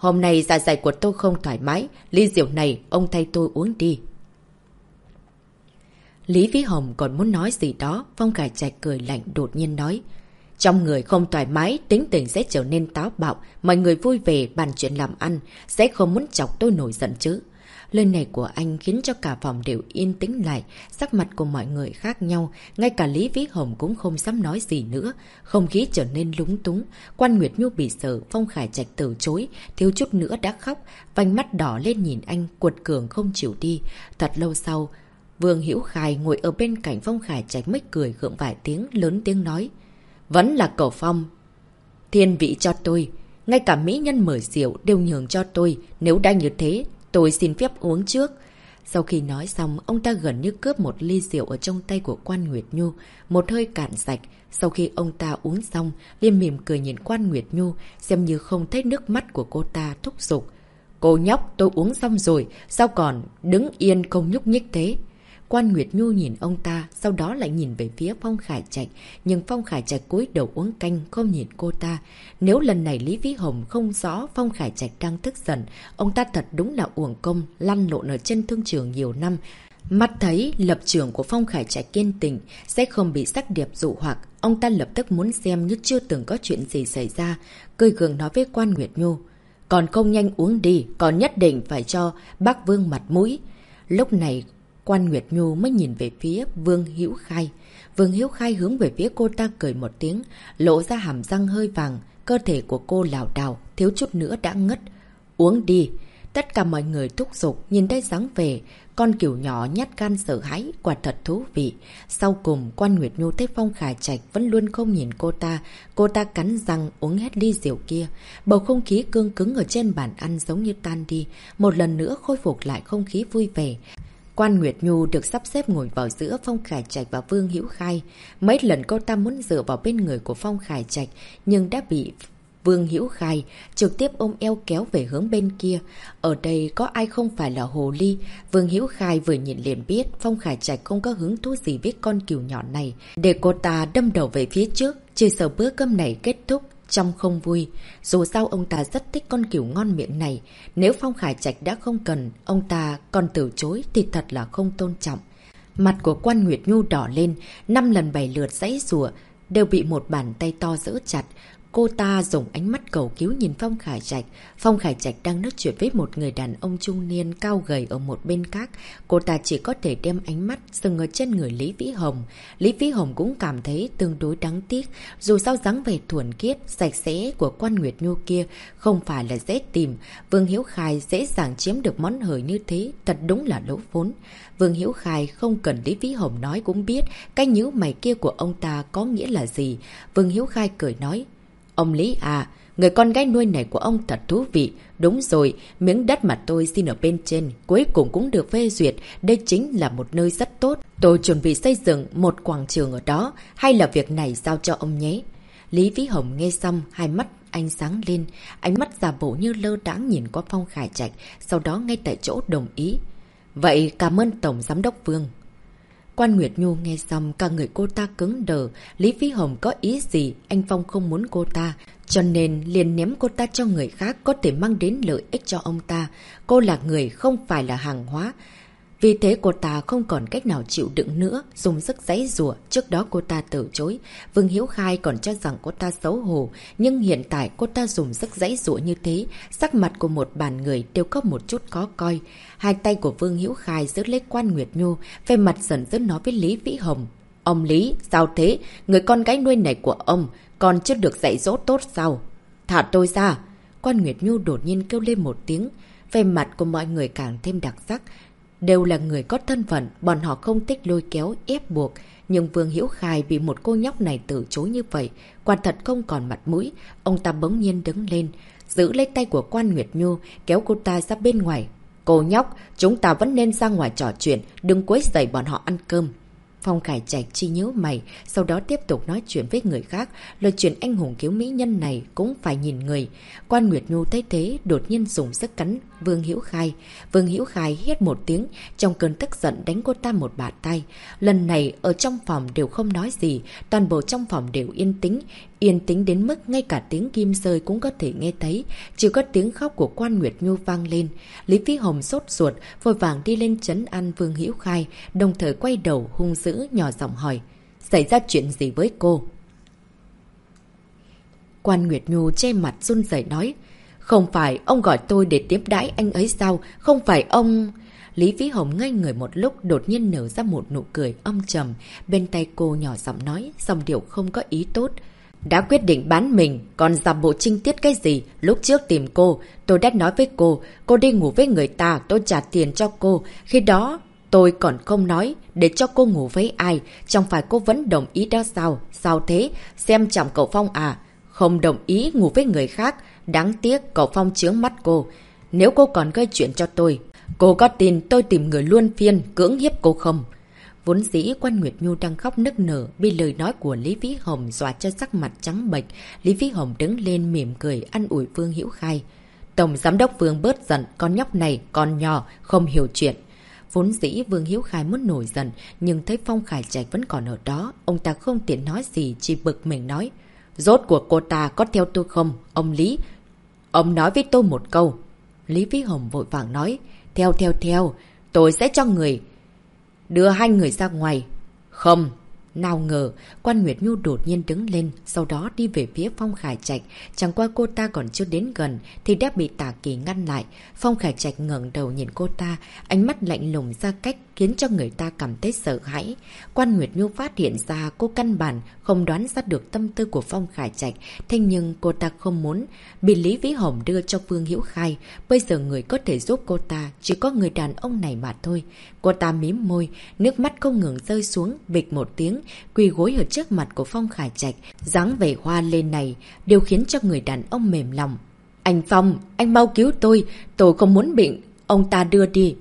Hôm nay dạ dày của tôi không thoải mái, ly rượu này ông thay tôi uống đi. Lý Vĩ Hồng còn muốn nói gì đó, Phong Khải Trạch cười lạnh đột nhiên nói. Trong người không thoải mái, tính tình sẽ trở nên táo bạo, mọi người vui vẻ bàn chuyện làm ăn, sẽ không muốn chọc tôi nổi giận chứ. Lời này của anh khiến cho cả phòng đều yên tĩnh lại, sắc mặt của mọi người khác nhau, ngay cả Lý Vĩ Hồng cũng không dám nói gì nữa, không khí trở nên lúng túng. Quan Nguyệt Nhu bị sợ, Phong Khải Trạch từ chối, thiếu chút nữa đã khóc, vành mắt đỏ lên nhìn anh, cuột cường không chịu đi. Thật lâu sau, Vương Hữu Khai ngồi ở bên cạnh Phong Khải Trạch mới cười gượng vài tiếng, lớn tiếng nói. Vẫn là cậu Phong. Thiên vị cho tôi. Ngay cả mỹ nhân mời rượu đều nhường cho tôi. Nếu đã như thế, tôi xin phép uống trước. Sau khi nói xong, ông ta gần như cướp một ly rượu ở trong tay của Quan Nguyệt Nhu. Một hơi cạn sạch. Sau khi ông ta uống xong, liền mỉm cười nhìn Quan Nguyệt Nhu, xem như không thấy nước mắt của cô ta thúc giục. Cô nhóc, tôi uống xong rồi, sao còn đứng yên không nhúc nhích thế? Quan Nguyệt Nhu nhìn ông ta, sau đó lại nhìn về phía Phong Khải Trạch, nhưng Phong Khải Trạch cúi đầu uống canh, không nhìn cô ta. Nếu lần này Lý Vĩ Hồng không rõ Phong Khải Trạch đang tức giận, ông ta thật đúng là uổng công, lăn lộn ở trên thương trường nhiều năm. Mắt thấy lập trường của Phong Khải Trạch kiên định, sẽ không bị sắc đẹp dụ hoặc, ông ta lập tức muốn xem như chưa từng có chuyện gì xảy ra, cười gượng nói với Quan Nguyệt Nhu. Còn không nhanh uống đi, còn nhất định phải cho bác Vương mặt mũi. Lúc này, Quan Nguyệt Nhu mới nhìn về phía Vương Hữu Khai. Vương Hữu Khai hướng về phía cô ta cười một tiếng, lộ ra hàm răng hơi vàng, cơ thể của cô lảo đảo, thiếu chút nữa đã ngất. Uống đi. Tất cả mọi người thúc giục, nhìn thấy dáng về, con cừu nhỏ nhát gan sợ hãi, quả thật thú vị. Sau cùng, Quan Nguyệt Nhu thấy Phong Khải Trạch vẫn luôn không nhìn cô ta cắn răng uống hết ly rượu kia. Bầu không khí cương cứng ở trên bàn ăn giống như tan đi, một lần nữa khôi phục lại không khí vui vẻ. Quan Nguyệt Nhu được sắp xếp ngồi vào giữa Phong Khải Trạch và Vương Hữu Khai. Mấy lần cô ta muốn dựa vào bên người của Phong Khải Trạch, nhưng đã bị Vương Hữu Khai trực tiếp ôm eo kéo về hướng bên kia. Ở đây có ai không phải là hồ ly? Vương Hữu Khai vừa nhìn liền biết Phong Khải Trạch không có hứng thú gì với con cừu nhỏ này, để cô ta đâm đầu về phía trước, chỉ sợ bữa cơm này kết thúc trong không vui. Dù sao ông ta rất thích con cừu ngon miệng này. Nếu Phong Khải Trạch đã không cần, ông ta còn từ chối thì thật là không tôn trọng. Mặt của Quan Nguyệt Nhu đỏ lên, 5 lần 7 lượt giãy giụa đều bị một bàn tay to giữ chặt. Cô ta dùng ánh mắt cầu cứu nhìn Phong Khải Trạch. Phong Khải Trạch đang nói chuyện với một người đàn ông trung niên cao gầy ở một bên khác. Cô ta chỉ có thể đem ánh mắt dừng ở trên người Lý Vĩ Hồng. Lý Vĩ Hồng cũng cảm thấy tương đối đáng tiếc. Dù sao dáng vẻ thuần khiết, sạch sẽ của Quan Nguyệt Nhu kia không phải là dễ tìm. Vương Hữu Khai dễ dàng chiếm được món hời như thế, thật đúng là lỗ vốn. Vương Hữu Khai không cần Lý Vĩ Hồng nói cũng biết cái nhíu mày kia của ông ta có nghĩa là gì. Vương Hữu Khai cười nói. Ông Lý à, người con gái nuôi này của ông thật thú vị. Đúng rồi, miếng đất mà tôi xin ở bên trên cuối cùng cũng được phê duyệt. Đây chính là một nơi rất tốt. Tôi chuẩn bị xây dựng một quảng trường ở đó. Hay là việc này giao cho ông nhé. Lý Vĩ Hồng nghe xong, hai mắt anh sáng lên. Ánh mắt giả bộ như lơ đãng nhìn qua Phong Khải Trạch, sau đó ngay tại chỗ đồng ý. Vậy cảm ơn Tổng Giám đốc Vương. Quan Nguyệt Nhu nghe xong, cả người cô ta cứng đờ. Lý Vĩ Hồng có ý gì? Anh Phong không muốn cô ta, cho nên liền ném cô ta cho người khác có thể mang đến lợi ích cho ông ta. Cô là người, không phải là hàng hóa. Vì thế cô ta không còn cách nào chịu đựng nữa, dùng sức giãy giụa. Trước đó cô ta từ chối. Vương Hữu Khai còn cho rằng cô ta xấu hổ, nhưng hiện tại cô ta dùng sức giãy giụa như thế, sắc mặt của một bàn người đều có một chút khó coi. Hai tay của Vương Hữu Khai giữ lấy Quan Nguyệt Nhu, về mặt giận dữ nói với Lý Vĩ Hồng. Ông Lý, sao thế? Người con gái nuôi này của ông còn chưa được dạy dỗ tốt sao? Thả tôi ra! Quan Nguyệt Nhu đột nhiên kêu lên một tiếng. Về mặt của mọi người càng thêm đặc sắc. Đều là người có thân phận, bọn họ không thích lôi kéo, ép buộc. Nhưng Vương Hữu Khai bị một cô nhóc này từ chối như vậy, quả thật không còn mặt mũi. Ông ta bỗng nhiên đứng lên, giữ lấy tay của Quan Nguyệt Nhu, kéo cô ta ra bên ngoài. Cô nhóc, chúng ta vẫn nên ra ngoài trò chuyện, đừng quấy rầy bọn họ ăn cơm. Phong Khải Trạch chi nhớ mày, sau đó tiếp tục nói chuyện với người khác. Lời chuyện anh hùng cứu mỹ nhân này cũng phải nhìn người. Quan Nguyệt Nhu thấy thế, đột nhiên dùng sức cắn Vương Hữu Khai. Vương Hữu Khai hét một tiếng, trong cơn tức giận đánh cô ta một bạt tay. Lần này ở trong phòng đều không nói gì, toàn bộ trong phòng đều yên tĩnh đến mức ngay cả tiếng kim rơi cũng có thể nghe thấy, chỉ có tiếng khóc của Quan Nguyệt Nhu vang lên. Lý Vĩ Hồng sốt ruột, vội vàng đi lên trấn an Vương Hữu Khai, đồng thời quay đầu hung dữ nhỏ giọng hỏi: xảy ra chuyện gì với cô? Quan Nguyệt Nhu che mặt run rẩy nói: không phải ông gọi tôi để tiếp đãi anh ấy sao? Không phải ông... Lý Vĩ Hồng ngây người một lúc, đột nhiên nở ra một nụ cười âm trầm. Bên tay cô nhỏ giọng nói, giọng điệu không có ý tốt: đã quyết định bán mình, còn giảm bộ trinh tiết cái gì? Lúc trước tìm cô, tôi đã nói với cô đi ngủ với người ta, tôi trả tiền cho cô. Khi đó, tôi còn không nói, để cho cô ngủ với ai. Chẳng phải cô vẫn đồng ý đó sao? Sao thế? Xem trọng cậu Phong à? Không đồng ý ngủ với người khác. Đáng tiếc cậu Phong chướng mắt cô. Nếu cô còn gây chuyện cho tôi, cô có tin tôi tìm người luân phiên cưỡng hiếp cô không? Vốn dĩ Quan Nguyệt Nhu đang khóc nức nở, bị lời nói của Lý Vĩ Hồng dọa cho sắc mặt trắng bệch. Lý Vĩ Hồng đứng lên mỉm cười an ủi Vương Hữu Khai: tổng giám đốc Vương bớt giận, con nhóc này còn nhỏ, không hiểu chuyện. Vốn dĩ Vương Hữu Khai muốn nổi giận, nhưng thấy Phong Khải Trạch vẫn còn ở đó, ông ta không tiện nói gì, chỉ bực mình nói: rốt cuộc cô ta có theo tôi không? Ông Lý, ông nói với tôi một câu. Lý Vĩ Hồng vội vàng nói: theo, tôi sẽ cho người đưa hai người ra ngoài. Không. Nào ngờ, Quan Nguyệt Nhu đột nhiên đứng lên, sau đó đi về phía Phong Khải Trạch. Chẳng qua cô ta còn chưa đến gần, thì đã bị Tả Kỳ ngăn lại. Phong Khải Trạch ngẩng đầu nhìn cô ta, ánh mắt lạnh lùng ra cách, khiến cho người ta cảm thấy sợ hãi. Quan Nguyệt Nhu phát hiện ra cô căn bản không đoán ra được tâm tư của Phong Khải Trạch, thế nhưng cô ta không muốn bị Lý Vĩ Hồng đưa cho Vương Hữu Khai. Bây giờ người có thể giúp cô ta chỉ có người đàn ông này mà thôi. Cô ta mím môi, nước mắt không ngừng rơi xuống, bịch một tiếng, quỳ gối ở trước mặt của Phong Khải Trạch. Dáng vẻ hoa lên này đều khiến cho người đàn ông mềm lòng. Anh Phong, anh mau cứu tôi không muốn bị ông ta đưa đi.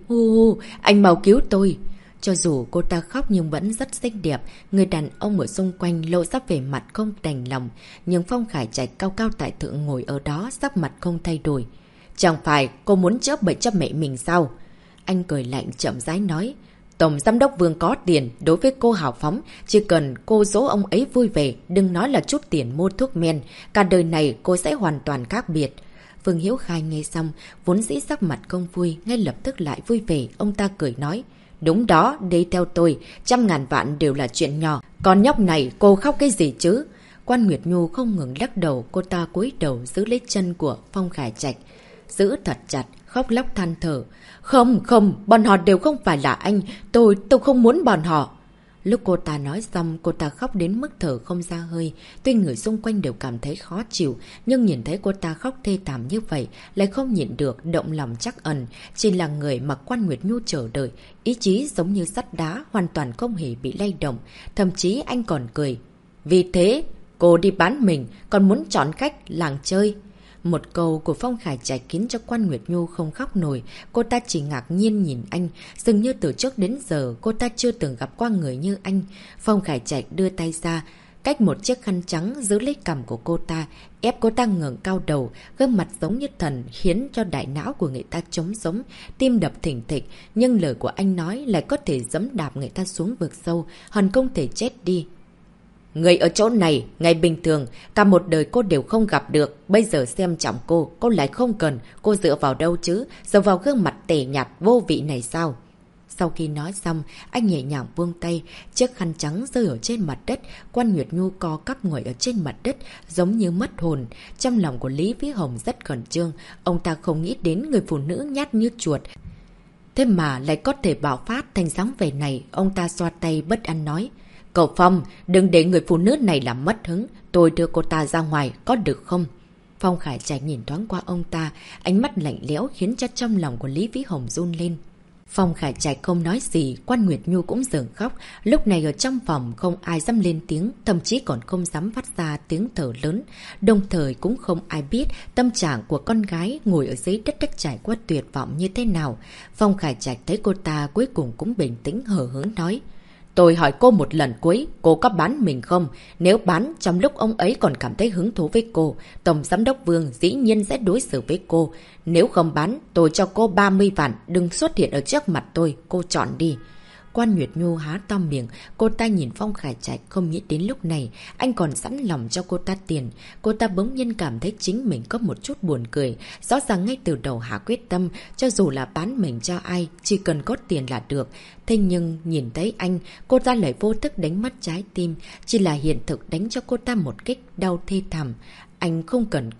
Anh mau cứu tôi. Cho dù cô ta khóc nhưng vẫn rất xinh đẹp, người đàn ông ở xung quanh lộ ra vẻ mặt không đành lòng. Nhưng Phong Khải Trạch cao cao tại thượng ngồi ở đó, sắc mặt không thay đổi. Chẳng phải cô muốn chữa bệnh cho mẹ mình sao? Anh cười lạnh chậm rãi nói: tổng giám đốc Vương có tiền, đối với cô hào phóng, chỉ cần cô dỗ ông ấy vui vẻ, đừng nói là chút tiền mua thuốc men, cả đời này cô sẽ hoàn toàn khác biệt. Vương Hữu Khai nghe xong, vốn dĩ sắc mặt không vui, ngay lập tức lại vui vẻ, ông ta cười nói: đúng đó, đi theo tôi, 100.000 vạn đều là chuyện nhỏ, còn nhóc này cô khóc cái gì chứ? Quan Nguyệt Nhu không ngừng lắc đầu, cô ta cúi đầu giữ lấy chân của Phong Khải Trạch, giữ thật chặt, khóc lóc than thở: Không, bọn họ đều không phải là anh, tôi không muốn bọn họ. Lúc cô ta nói xong, cô ta khóc đến mức thở không ra hơi. Tuy người xung quanh đều cảm thấy khó chịu, nhưng nhìn thấy cô ta khóc thê thảm như vậy, lại không nhịn được, động lòng trắc ẩn. Chỉ là người mà Quan Nguyệt Nhu chờ đợi, ý chí giống như sắt đá, hoàn toàn không hề bị lay động. Thậm chí anh còn cười: vì thế, cô đi bán mình, còn muốn chọn khách làng chơi. Một câu của Phong Khải Trạch khiến cho Quan Nguyệt Nhu không khóc nổi, cô ta chỉ ngạc nhiên nhìn anh, dường như từ trước đến giờ cô ta chưa từng gặp qua người như anh. Phong Khải Trạch đưa tay ra, cách một chiếc khăn trắng giữ lấy cằm của cô ta, ép cô ta ngẩng cao đầu, gương mặt giống như thần khiến cho đại não của người ta trống sống, tim đập thình thịch, nhưng lời của anh nói lại có thể giẫm đạp người ta xuống vực sâu, hẳn không thể chết đi. Người ở chỗ này, ngày bình thường, cả một đời cô đều không gặp được. Bây giờ xem trọng cô lại không cần. Cô dựa vào đâu chứ? Dựa vào gương mặt tẻ nhạt vô vị này sao? Sau khi nói xong, anh nhẹ nhàng buông tay, chiếc khăn trắng rơi ở trên mặt đất. Quan Nguyệt Nhu co cắp ngồi ở trên mặt đất, giống như mất hồn. Trong lòng của Lý Vĩ Hồng rất khẩn trương. Ông ta không nghĩ đến người phụ nữ nhát như chuột, thế mà lại có thể bạo phát thành dáng vẻ này. Ông ta xoa tay bất an nói: cậu Phong, đừng để người phụ nữ này làm mất hứng. Tôi đưa cô ta ra ngoài, có được không? Phong Khải Trạch nhìn thoáng qua ông ta, ánh mắt lạnh lẽo khiến cho trong lòng của Lý Vĩ Hồng run lên. Phong Khải Trạch không nói gì, Quan Nguyệt Nhu cũng dừng khóc. Lúc này ở trong phòng không ai dám lên tiếng, thậm chí còn không dám phát ra tiếng thở lớn. Đồng thời cũng không ai biết tâm trạng của con gái ngồi ở dưới đất đất trải qua tuyệt vọng như thế nào. Phong Khải Trạch thấy cô ta cuối cùng cũng bình tĩnh hờ hững nói: Tôi hỏi cô một lần cuối, cô có bán mình không? Nếu bán, trong lúc ông ấy còn cảm thấy hứng thú với cô, Tổng Giám đốc Vương dĩ nhiên sẽ đối xử với cô. Nếu không bán, tôi cho cô 30 vạn, đừng xuất hiện ở trước mặt tôi, cô chọn đi. Quan Nguyệt Nhu há to miệng, cô ta nhìn Phong Khải Trạch, không nghĩ đến lúc này, anh còn sẵn lòng cho cô ta tiền. Cô ta bỗng nhiên cảm thấy chính mình có một chút buồn cười, rõ ràng ngay từ đầu hạ quyết tâm, cho dù là bán mình cho ai, chỉ cần có tiền là được. Thế nhưng nhìn thấy anh, cô ta lại vô thức đánh mất trái tim, chỉ là hiện thực đánh cho cô ta một kích đau thê thảm. Anh không cần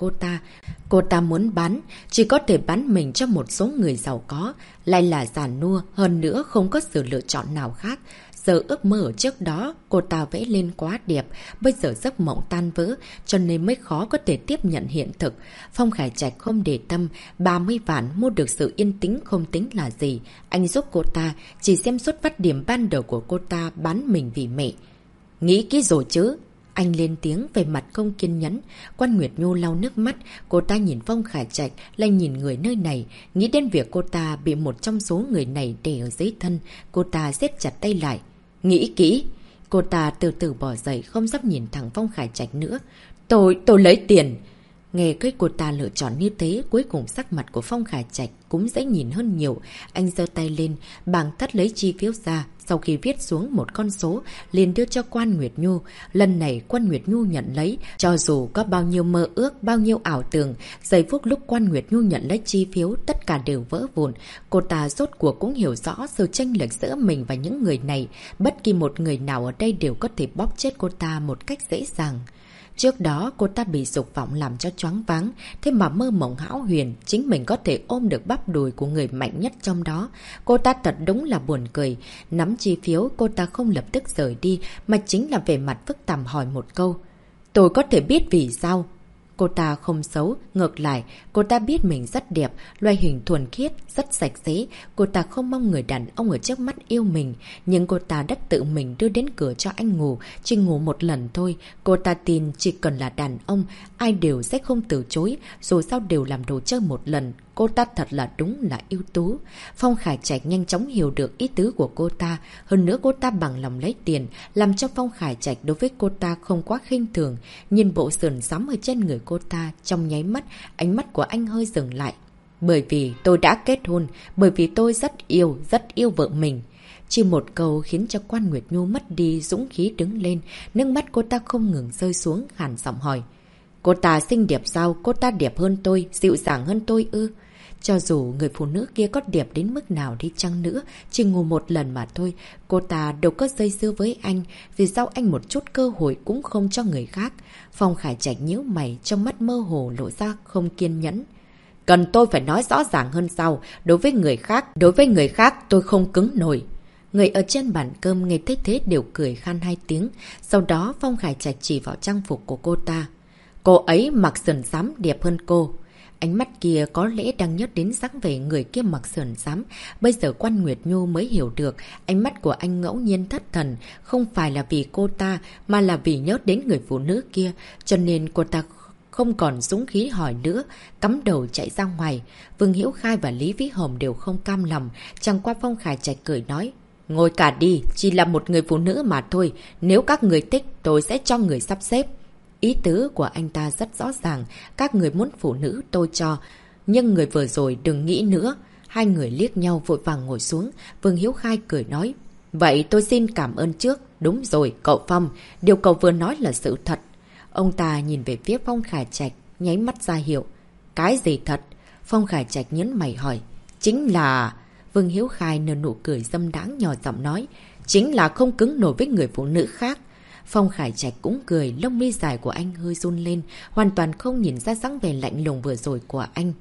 cô ta muốn bán, chỉ có thể bán mình cho một số người giàu có, lại là già nua, hơn nữa không có sự lựa chọn nào khác. Giờ ước mơ ở trước đó, cô ta vẽ lên quá đẹp, bây giờ giấc mộng tan vỡ, cho nên mới khó có thể tiếp nhận hiện thực. Phong Khải Trạch không để tâm, 30 vạn mua được sự yên tĩnh không tính là gì. Anh giúp cô ta, chỉ xem xuất phát điểm ban đầu của cô ta bán mình vì mẹ. Nghĩ kỹ rồi chứ? Anh lên tiếng về mặt không kiên nhẫn. Quan Nguyệt Nhu lau nước mắt, cô ta nhìn Phong Khải Trạch, lại nhìn người nơi này, nghĩ đến việc cô ta bị một trong số người này để ở dưới thân, cô ta siết chặt tay lại. Nghĩ kỹ. Cô ta từ từ bỏ dậy, không dám nhìn thẳng Phong Khải Trạch nữa. Tôi lấy tiền. Nghe cái cô ta lựa chọn như thế, cuối cùng sắc mặt của Phong Khải Trạch cũng dễ nhìn hơn nhiều. Anh giơ tay lên, bảng thắt lấy chi phiếu ra, sau khi viết xuống một con số, liền đưa cho Quan Nguyệt Nhu. Lần này Quan Nguyệt Nhu nhận lấy, cho dù có bao nhiêu mơ ước, bao nhiêu ảo tưởng, giây phút lúc Quan Nguyệt Nhu nhận lấy chi phiếu, tất cả đều vỡ vụn. Cô ta rốt cuộc cũng hiểu rõ sự chênh lệch giữa mình và những người này. Bất kỳ một người nào ở đây đều có thể bóp chết cô ta một cách dễ dàng. Trước đó cô ta bị dục vọng làm cho choáng váng, thế mà mơ mộng hão huyền, chính mình có thể ôm được bắp đùi của người mạnh nhất trong đó. Cô ta thật đúng là buồn cười. Nắm chi phiếu, cô ta không lập tức rời đi, mà chính là về mặt phức tạp hỏi một câu. Tôi có thể biết vì sao? Cô ta không xấu, ngược lại, cô ta biết mình rất đẹp, loại hình thuần khiết, rất sạch sẽ. Cô ta không mong người đàn ông ở trước mắt yêu mình, nhưng cô ta đã tự mình đưa đến cửa cho anh ngủ, chỉ ngủ một lần thôi. Cô ta tin chỉ cần là đàn ông, ai đều sẽ không từ chối, dù sao đều làm đồ chơi một lần. Cô ta thật là đúng là ưu tú. Phong Khải Trạch nhanh chóng hiểu được ý tứ của cô ta. Hơn nữa cô ta bằng lòng lấy tiền, làm cho Phong Khải Trạch đối với cô ta không quá khinh thường. Nhìn bộ sườn xám ở trên người cô ta, trong nháy mắt, ánh mắt của anh hơi dừng lại. Bởi vì tôi đã kết hôn, bởi vì tôi rất yêu vợ mình. Chỉ một câu khiến cho Quan Nguyệt Nhu mất đi dũng khí đứng lên, nước mắt cô ta không ngừng rơi xuống, khàn giọng hỏi. Cô ta xinh đẹp sao? Cô ta đẹp hơn tôi, dịu dàng hơn tôi ư? Cho dù người phụ nữ kia có đẹp đến mức nào đi chăng nữa, chỉ ngủ một lần mà thôi, cô ta đâu có dây dưa với anh, vì sao anh một chút cơ hội cũng không cho người khác? Phong Khải Trạch nhíu mày, trong mắt mơ hồ lộ ra không kiên nhẫn. Cần tôi phải nói rõ ràng hơn sao? Đối với người khác tôi không cứng nổi. Người ở trên bàn cơm nghe thấy thế đều cười khan hai tiếng, sau đó Phong Khải Trạch chỉ vào trang phục của cô ta. Cô ấy mặc sườn xám đẹp hơn cô. Ánh mắt kia có lẽ đang nhớ đến dáng vẻ người kia mặc sườn xám. Bây giờ Quan Nguyệt Nhu mới hiểu được ánh mắt của anh ngẫu nhiên thất thần, không phải là vì cô ta mà là vì nhớ đến người phụ nữ kia, cho nên cô ta không còn dũng khí hỏi nữa, cắm đầu chạy ra ngoài. Vương Hiểu Khai và Lý Vĩ Hồng đều không cam lòng, chẳng qua Phong Khải Trạch cười nói. Ngồi cả đi, chỉ là một người phụ nữ mà thôi, nếu các người thích tôi sẽ cho người sắp xếp. Ý tứ của anh ta rất rõ ràng, các người muốn phụ nữ tôi cho, nhưng người vừa rồi đừng nghĩ nữa. Hai người liếc nhau vội vàng ngồi xuống, Vương Hiếu Khai cười nói. Vậy tôi xin cảm ơn trước. Đúng rồi, cậu Phong, điều cậu vừa nói là sự thật. Ông ta nhìn về phía Phong Khải Trạch, nháy mắt ra hiệu. Cái gì thật? Phong Khải Trạch nhấn mày hỏi. Chính là... Vương Hiếu Khai nở nụ cười dâm đáng nhỏ giọng nói. Chính là không cứng nổi với người phụ nữ khác. Phong Khải Trạch cũng cười, lông mi dài của anh hơi run lên, hoàn toàn không nhìn ra dáng vẻ lạnh lùng vừa rồi của anh.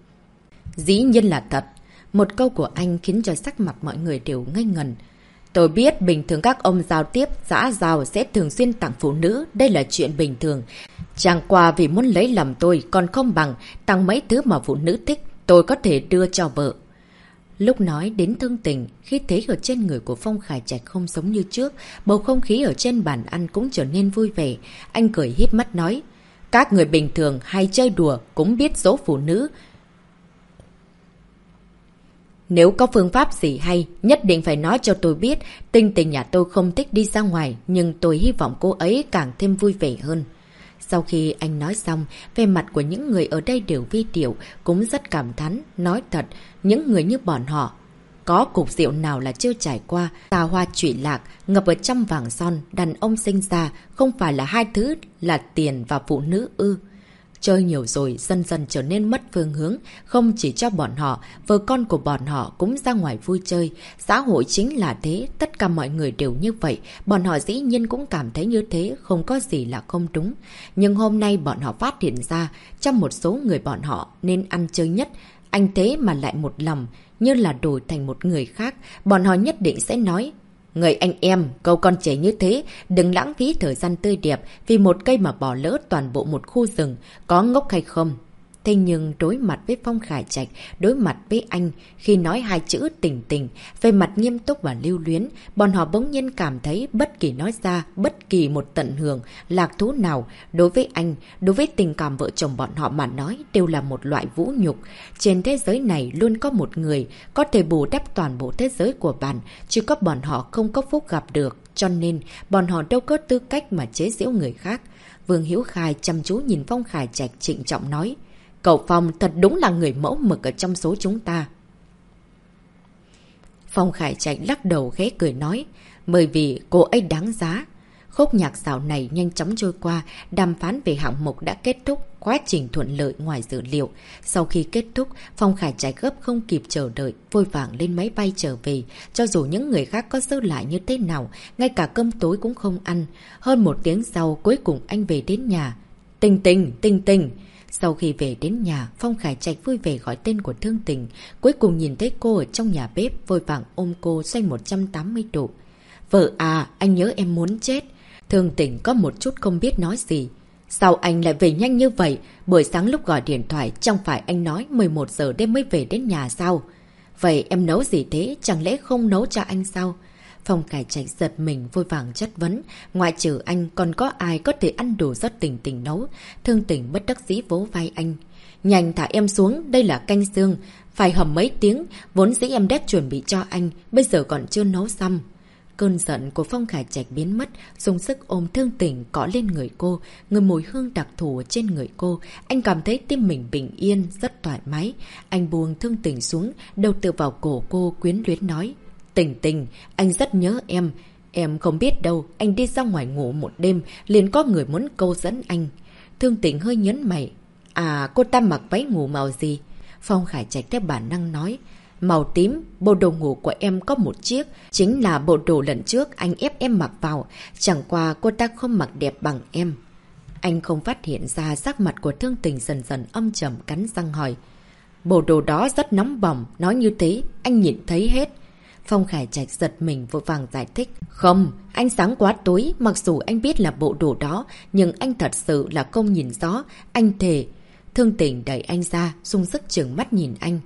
Dĩ nhiên là thật. Một câu của anh khiến cho sắc mặt mọi người đều ngây ngẩn. Tôi biết bình thường các ông giao tiếp, xã giao sẽ thường xuyên tặng phụ nữ, đây là chuyện bình thường. Chẳng qua vì muốn lấy lòng tôi còn không bằng tặng mấy thứ mà phụ nữ thích, tôi có thể đưa cho vợ. Lúc nói đến thương tình, khí thế ở trên người của Phong Khải Trạch không giống như trước, bầu không khí ở trên bàn ăn cũng trở nên vui vẻ. Anh cười híp mắt nói, các người bình thường hay chơi đùa cũng biết dỗ phụ nữ. Nếu có phương pháp gì hay, nhất định phải nói cho tôi biết. Tình tình nhà tôi không thích đi ra ngoài, nhưng tôi hy vọng cô ấy càng thêm vui vẻ hơn. Sau khi anh nói xong, về mặt của những người ở đây đều vi điệu, cũng rất cảm thán. Nói thật, những người như bọn họ, có cục rượu nào là chưa trải qua, tà hoa trụy lạc, ngập ở trong vàng son, đàn ông sinh ra, không phải là hai thứ là tiền và phụ nữ ư. Chơi nhiều rồi, dần dần trở nên mất phương hướng, không chỉ cho bọn họ, vợ con của bọn họ cũng ra ngoài vui chơi. Xã hội chính là thế, tất cả mọi người đều như vậy, bọn họ dĩ nhiên cũng cảm thấy như thế, không có gì là không đúng. Nhưng hôm nay bọn họ phát hiện ra, trong một số người bọn họ nên ăn chơi nhất, anh thế mà lại một lòng, như là đổi thành một người khác, bọn họ nhất định sẽ nói: người anh em, câu con trẻ như thế, đừng lãng phí thời gian tươi đẹp vì một cây mà bỏ lỡ toàn bộ một khu rừng, có ngốc hay không? Thế nhưng đối mặt với Phong Khải Trạch, đối mặt với anh, khi nói hai chữ tình tình, về mặt nghiêm túc và lưu luyến, bọn họ bỗng nhiên cảm thấy bất kỳ nói ra, bất kỳ một tận hưởng, lạc thú nào, đối với anh, đối với tình cảm vợ chồng bọn họ mà nói đều là một loại vũ nhục. Trên thế giới này luôn có một người có thể bù đắp toàn bộ thế giới của bạn, chỉ có bọn họ không có phúc gặp được, cho nên bọn họ đâu có tư cách mà chế giễu người khác. Vương Hiếu Khai chăm chú nhìn Phong Khải Trạch trịnh trọng nói: cậu Phong thật đúng là người mẫu mực ở trong số chúng ta. Phong Khải Trạch lắc đầu ghé cười nói: bởi vì cô ấy đáng giá. Khúc nhạc dạo này nhanh chóng trôi qua, đàm phán về hạng mục đã kết thúc, quá trình thuận lợi ngoài dự liệu. Sau khi kết thúc, Phong Khải Trạch gấp không kịp chờ đợi, vội vàng lên máy bay trở về. Cho dù những người khác có giữ lại như thế nào, ngay cả cơm tối cũng không ăn. Hơn một tiếng sau, cuối cùng anh về đến nhà. Tình tình, tình tình. Sau khi về đến nhà, Phong Khải Trạch vui vẻ gọi tên của Thương Tình. Cuối cùng nhìn thấy cô ở trong nhà bếp, vội vàng ôm cô xoay 180 độ. Vợ à, anh nhớ em muốn chết. Thương Tình có một chút không biết nói gì. Sao anh lại về nhanh như vậy? Buổi sáng lúc gọi điện thoại, chẳng phải anh nói 11 giờ đêm mới về đến nhà sao? Vậy em nấu gì thế? Chẳng lẽ không nấu cho anh sao? Phong Khải Trạch giật mình vội vàng chất vấn. Ngoại trừ anh còn có ai có thể ăn đồ do Tình Tình nấu? Thương Tình bất đắc dĩ vỗ vai anh. Nhanh thả em xuống, đây là canh xương. Phải hầm mấy tiếng, vốn dĩ em đã chuẩn bị cho anh, bây giờ còn chưa nấu xong. Cơn giận của Phong Khải Trạch biến mất, dùng sức ôm Thương Tình cọ lên người cô, người mùi hương đặc thù trên người cô. Anh cảm thấy tim mình bình yên, rất thoải mái. Anh buông Thương Tình xuống, đầu tựa vào cổ cô quyến luyến nói. Tình Tình, anh rất nhớ em. Em không biết đâu, anh đi ra ngoài ngủ một đêm, liền có người muốn câu dẫn anh. Thương Tình hơi nhấn mày. À, cô ta mặc váy ngủ màu gì? Phong Khải Trạch theo bản năng nói. Màu tím, bộ đồ ngủ của em có một chiếc, chính là bộ đồ lần trước anh ép em mặc vào, chẳng qua cô ta không mặc đẹp bằng em. Anh không phát hiện ra sắc mặt của Thương Tình dần dần âm trầm, cắn răng hỏi. Bộ đồ đó rất nóng bỏng, nói như thế, anh nhìn thấy hết. Phong Khải Trạch giật mình vội vàng giải thích. Không, ánh sáng quá tối, mặc dù anh biết là bộ đồ đó, nhưng anh thật sự là không nhìn rõ, anh thề. Thương Tình đẩy anh ra, dùng sức trừng mắt nhìn anh.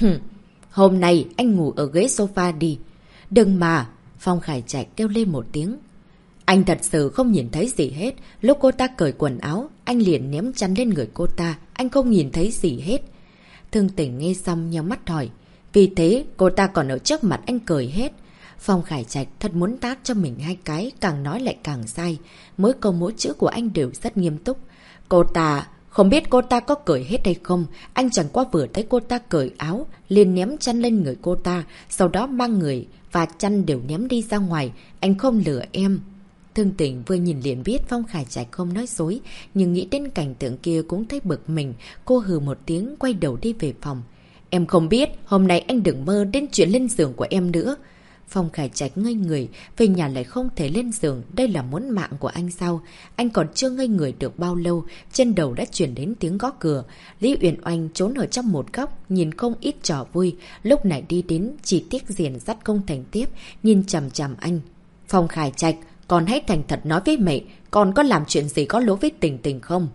Hôm nay anh ngủ ở ghế sofa đi. Đừng mà! Phong Khải Trạch kêu lên một tiếng. Anh thật sự không nhìn thấy gì hết. Lúc cô ta cởi quần áo, anh liền ném chăn lên người cô ta. Anh không nhìn thấy gì hết. Thương Tình nghe xong nhắm mắt hỏi. Vì thế cô ta còn ở trước mặt anh cười hết. Phong Khải Trạch thật muốn tát cho mình hai cái, càng nói lại càng sai. Mỗi câu mỗi chữ của anh đều rất nghiêm túc. Cô ta... Không biết cô ta có cởi hết hay không, anh chẳng qua vừa thấy cô ta cởi áo, liền ném chăn lên người cô ta, sau đó mang người và chăn đều ném đi ra ngoài, anh không lừa em. Thương Tình vừa nhìn liền biết Phong Khải Trạch không nói dối, nhưng nghĩ đến cảnh tượng kia cũng thấy bực mình, cô hừ một tiếng quay đầu đi về phòng. Em không biết, hôm nay anh đừng mơ đến chuyện lên giường của em nữa. Phong Khải Trạch ngây người, về nhà lại không thể lên giường, đây là muốn mạng của anh sao? Anh còn chưa ngây người được bao lâu, trên đầu đã chuyển đến tiếng gõ cửa. Lý Uyển Oanh trốn ở trong một góc, nhìn không ít trò vui, lúc này đi đến, chỉ tiếc diền dắt công thành tiếp, nhìn chằm chằm anh. Phong Khải Trạch, con hãy thành thật nói với mẹ, con có làm chuyện gì có lỗi với Tình Tình không?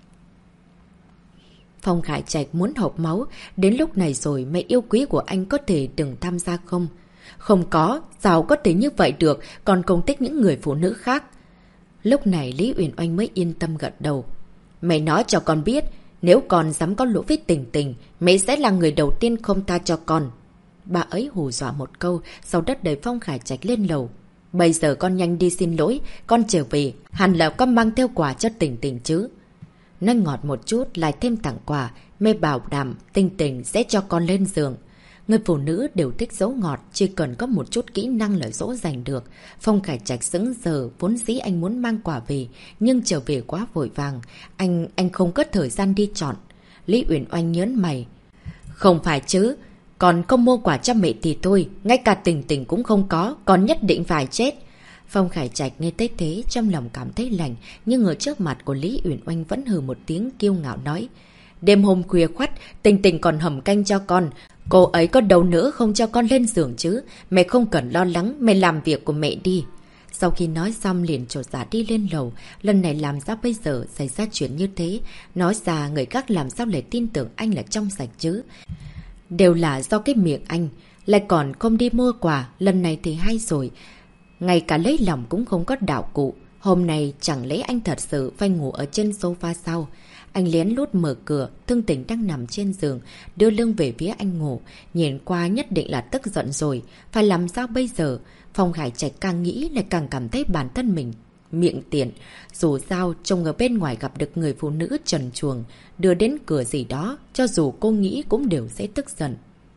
Phong Khải Trạch muốn hộc máu, đến lúc này rồi mẹ yêu quý của anh có thể đừng tham gia không? Không có, sao có thể như vậy được, còn không thích những người phụ nữ khác. Lúc này Lý Uyển Oanh mới yên tâm gật đầu. Mẹ nói cho con biết, nếu con dám có lỗi với Tình Tình, mẹ sẽ là người đầu tiên không tha cho con. Bà ấy hù dọa một câu, sau đó đẩy Phong Khải Trạch lên lầu. Bây giờ con nhanh đi xin lỗi, con trở về, hẳn là con mang theo quà cho Tình Tình chứ. Nói ngọt một chút lại thêm tặng quà, mẹ bảo đảm Tình Tình sẽ cho con lên giường. Người phụ nữ đều thích dỗ ngọt, chỉ cần có một chút kỹ năng là dỗ dành được. Phong Khải Trạch sững sờ, vốn dĩ anh muốn mang quà về, nhưng trở về quá vội vàng. Anh không có thời gian đi chọn. Lý Uyển Oanh nhớn mày. Không phải chứ, còn không mua quà cho mẹ thì thôi, ngay cả Tình Tình cũng không có, con nhất định phải chết. Phong Khải Trạch nghe tới thế, trong lòng cảm thấy lạnh, nhưng ở trước mặt của Lý Uyển Oanh vẫn hừ một tiếng kiêu ngạo nói. Đêm hôm khuya khoắt, Tình Tình còn hầm canh cho con. Cô ấy có đâu nữa không cho con lên giường chứ. Mẹ không cần lo lắng, mẹ làm việc của mẹ đi. Sau khi nói xong liền trột dạ đi lên lầu. Lần này làm sao bây giờ xảy ra chuyện như thế? Nói ra người khác làm sao lại tin tưởng anh là trong sạch chứ? Đều là do cái miệng anh. Lại còn không đi mua quà. Lần này thì hay rồi. Ngay cả lấy lòng cũng không có đạo cụ. Hôm nay chẳng lẽ anh thật sự phải ngủ ở trên sofa sao? Anh lén lút mở cửa, Thương Tình đang nằm trên giường, đưa lưng về phía anh ngủ. Nhìn qua nhất định là tức giận rồi. Phải làm sao bây giờ? Phong Khải Trạch càng nghĩ lại càng cảm thấy bản thân mình miệng tiện. Dù sao, trông ở bên ngoài gặp được người phụ nữ trần truồng, đưa đến cửa gì đó, cho dù cô nghĩ cũng đều sẽ tức giận.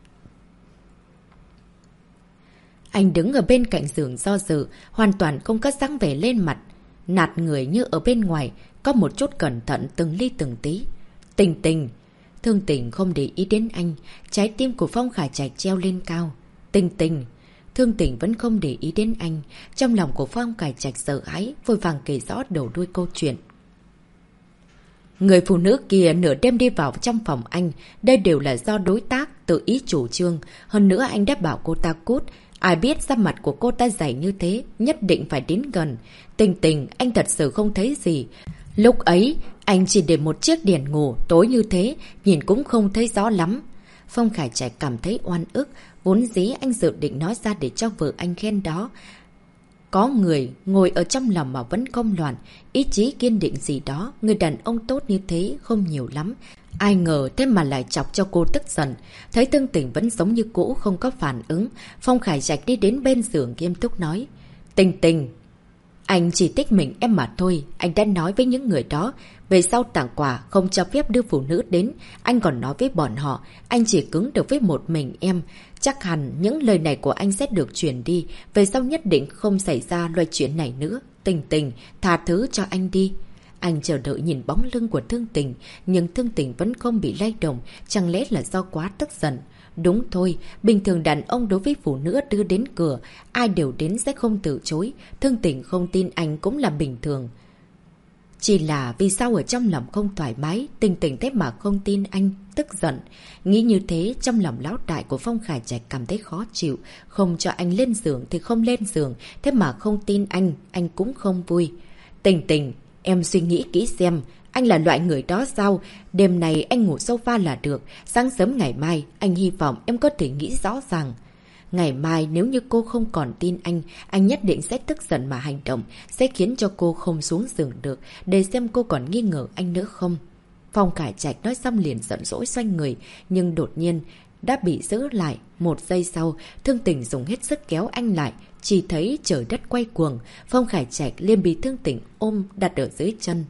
Anh đứng ở bên cạnh giường do dự, hoàn toàn không có dáng vẻ lên mặt. Nạt người như ở bên ngoài, có một chút cẩn thận từng ly từng tí. Tình Tình. Thương Tình không để ý đến anh, trái tim của Phong Khải Trạch treo lên cao. Tình Tình. Thương Tình vẫn không để ý đến anh. Trong lòng của Phong Khải Trạch sợ hãi, vội vàng kể rõ đầu đuôi câu chuyện. Người phụ nữ kia nửa đêm đi vào trong phòng anh. Đây đều là do đối tác tự ý chủ trương. Hơn nữa anh đã bảo cô ta cút. Ai biết da mặt của cô ta dày như thế, nhất định phải đến gần. Tình Tình, anh thật sự không thấy gì. Lúc ấy, anh chỉ để một chiếc đèn ngủ, tối như thế, nhìn cũng không thấy rõ lắm. Phong Khải Trạch cảm thấy oan ức, vốn dĩ anh dự định nói ra để cho vợ anh khen đó. Có người ngồi ở trong lòng mà vẫn không loạn, ý chí kiên định gì đó, người đàn ông tốt như thế không nhiều lắm. Ai ngờ thế mà lại chọc cho cô tức giận. Thấy Thương Tình vẫn giống như cũ không có phản ứng, Phong Khải Trạch đi đến bên giường nghiêm túc nói. Tình Tình, anh chỉ thích mình em mà thôi. Anh đã nói với những người đó, về sau tặng quà không cho phép đưa phụ nữ đến. Anh còn nói với bọn họ, anh chỉ cứng được với một mình em. Chắc hẳn những lời này của anh sẽ được truyền đi. Về sau nhất định không xảy ra loại chuyện này nữa. Tình Tình, tha thứ cho anh đi. Anh chờ đợi nhìn bóng lưng của Thương Tình, nhưng Thương Tình vẫn không bị lay động, chẳng lẽ là do quá tức giận. Đúng thôi, bình thường đàn ông đối với phụ nữ đưa đến cửa, ai đều đến sẽ không từ chối. Thương Tình không tin anh cũng là bình thường. Chỉ là vì sao ở trong lòng không thoải mái, Tình Tình thế mà không tin anh, tức giận. Nghĩ như thế, trong lòng lão đại của Phong Khải Trạch cảm thấy khó chịu. Không cho anh lên giường thì không lên giường, thế mà không tin anh cũng không vui. Tình Tình, em suy nghĩ kỹ xem, anh là loại người đó sao? Đêm này anh ngủ sofa là được. Sáng sớm ngày mai, anh hy vọng em có thể nghĩ rõ ràng. Ngày mai nếu như cô không còn tin anh nhất định sẽ tức giận mà hành động, sẽ khiến cho cô không xuống giường được, để xem cô còn nghi ngờ anh nữa không. Phong Khải Trạch nói xong liền giận dỗi xoay người, nhưng đột nhiên đã bị giữ lại. Một giây sau, Thương Tình dùng hết sức kéo anh lại, chỉ thấy trời đất quay cuồng. Phong Khải Trạch liền bị Thương Tình ôm đặt ở dưới chân.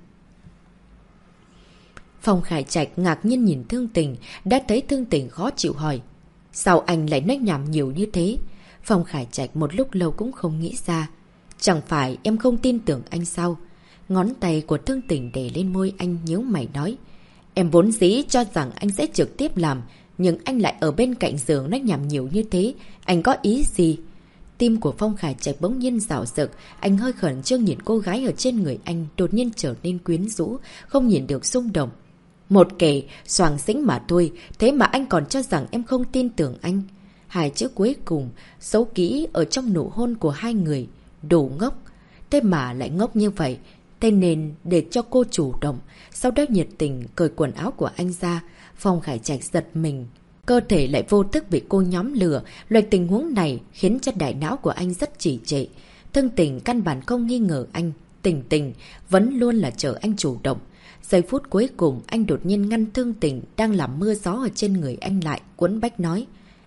Phong Khải Trạch ngạc nhiên nhìn Thương Tình, đã thấy Thương Tình khó chịu hỏi. Sao anh lại nói nhảm nhiều như thế? Phong Khải Trạch một lúc lâu cũng không nghĩ ra. Chẳng phải em không tin tưởng anh sao? Ngón tay của Thương Tình để lên môi anh nhíu mày nói. Em vốn dĩ cho rằng anh sẽ trực tiếp làm, nhưng anh lại ở bên cạnh giường nói nhảm nhiều như thế. Anh có ý gì? Tim của Phong Khải Trạch bỗng nhiên rạo rực, anh hơi khẩn trương nhìn cô gái ở trên người anh đột nhiên trở nên quyến rũ, không nhìn được xung động. Một kẻ xoàng xính mà thôi, thế mà anh còn cho rằng em không tin tưởng anh. Hai chữ cuối cùng, xấu kỹ ở trong nụ hôn của hai người. Đồ ngốc. Thế mà lại ngốc như vậy. Thế nên để cho cô chủ động, sau đó nhiệt tình cởi quần áo của anh ra. Phong Khải Trạch giật mình. Cơ thể lại vô thức bị cô nhóm lừa. Loại tình huống này khiến cho đại não của anh rất trì trệ. Thương Tình căn bản không nghi ngờ anh. Tình vẫn luôn là chờ anh chủ động. Giây phút cuối cùng anh đột nhiên ngăn Thương Tình đang làm mưa gió ở trên người anh lại, quấn bách nói.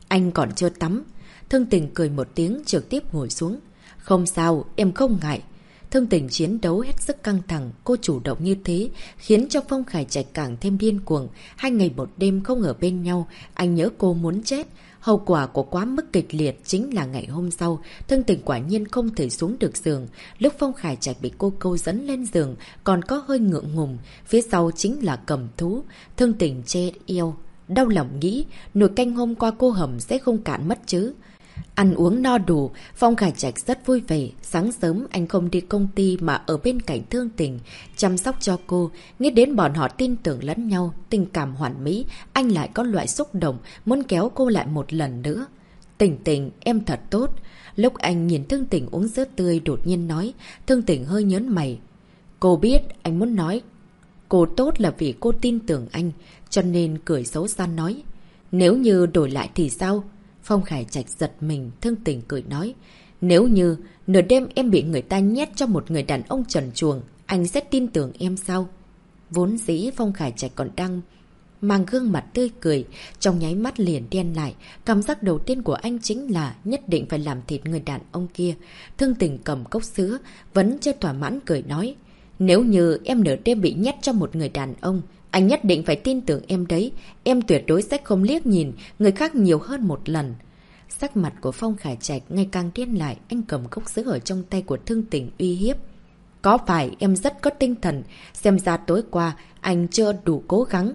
Anh còn chưa tắm. Thương Tình cười một tiếng trực tiếp ngồi xuống. Không sao, em không ngại. Thương Tình chiến đấu hết sức căng thẳng, cô chủ động như thế, khiến cho Phong Khải Trạch càng thêm điên cuồng. 2 ngày 1 đêm không ở bên nhau, anh nhớ cô muốn chết. Hậu quả của quá mức kịch liệt chính là ngày hôm sau, Thương Tình quả nhiên không thể xuống được giường. Lúc Phong Khải Trạch bị cô câu dẫn lên giường, còn có hơi ngượng ngùng, phía sau chính là Cầm Thú. Thương Tình che eo, đau lòng nghĩ, nồi canh hôm qua cô hầm sẽ không cạn mất chứ. Ăn uống no đủ, Phong Khải Trạch rất vui vẻ. Sáng sớm anh không đi công ty mà ở bên cạnh Thương Tình, chăm sóc cho cô. Nghĩ đến bọn họ tin tưởng lẫn nhau, tình cảm hoàn mỹ, anh lại có loại xúc động, muốn kéo cô lại một lần nữa. Tình Tình, em thật tốt. Lúc anh nhìn Thương Tình uống sữa tươi đột nhiên nói, Thương Tình hơi nhớn mày. Cô biết anh muốn nói cô tốt là vì cô tin tưởng anh, cho nên cười xấu xa nói. Nếu như đổi lại thì sao? Phong Khải Trạch giật mình, Thương Tình cười nói. Nếu như nửa đêm em bị người ta nhét cho một người đàn ông trần truồng, anh sẽ tin tưởng em sao? Vốn dĩ Phong Khải Trạch còn đang mang gương mặt tươi cười, trong nháy mắt liền đen lại. Cảm giác đầu tiên của anh chính là nhất định phải làm thịt người đàn ông kia. Thương Tình cầm cốc sữa, vẫn chưa thỏa mãn cười nói. Nếu như em nửa đêm bị nhét cho một người đàn ông, anh nhất định phải tin tưởng em đấy. Em tuyệt đối sẽ không liếc nhìn người khác nhiều hơn một lần. Sắc mặt của Phong Khải Trạch ngày càng điên lại, anh cầm cốc sữa ở trong tay của Thương Tình uy hiếp. Có phải em rất có tinh thần, xem ra tối qua anh chưa đủ cố gắng.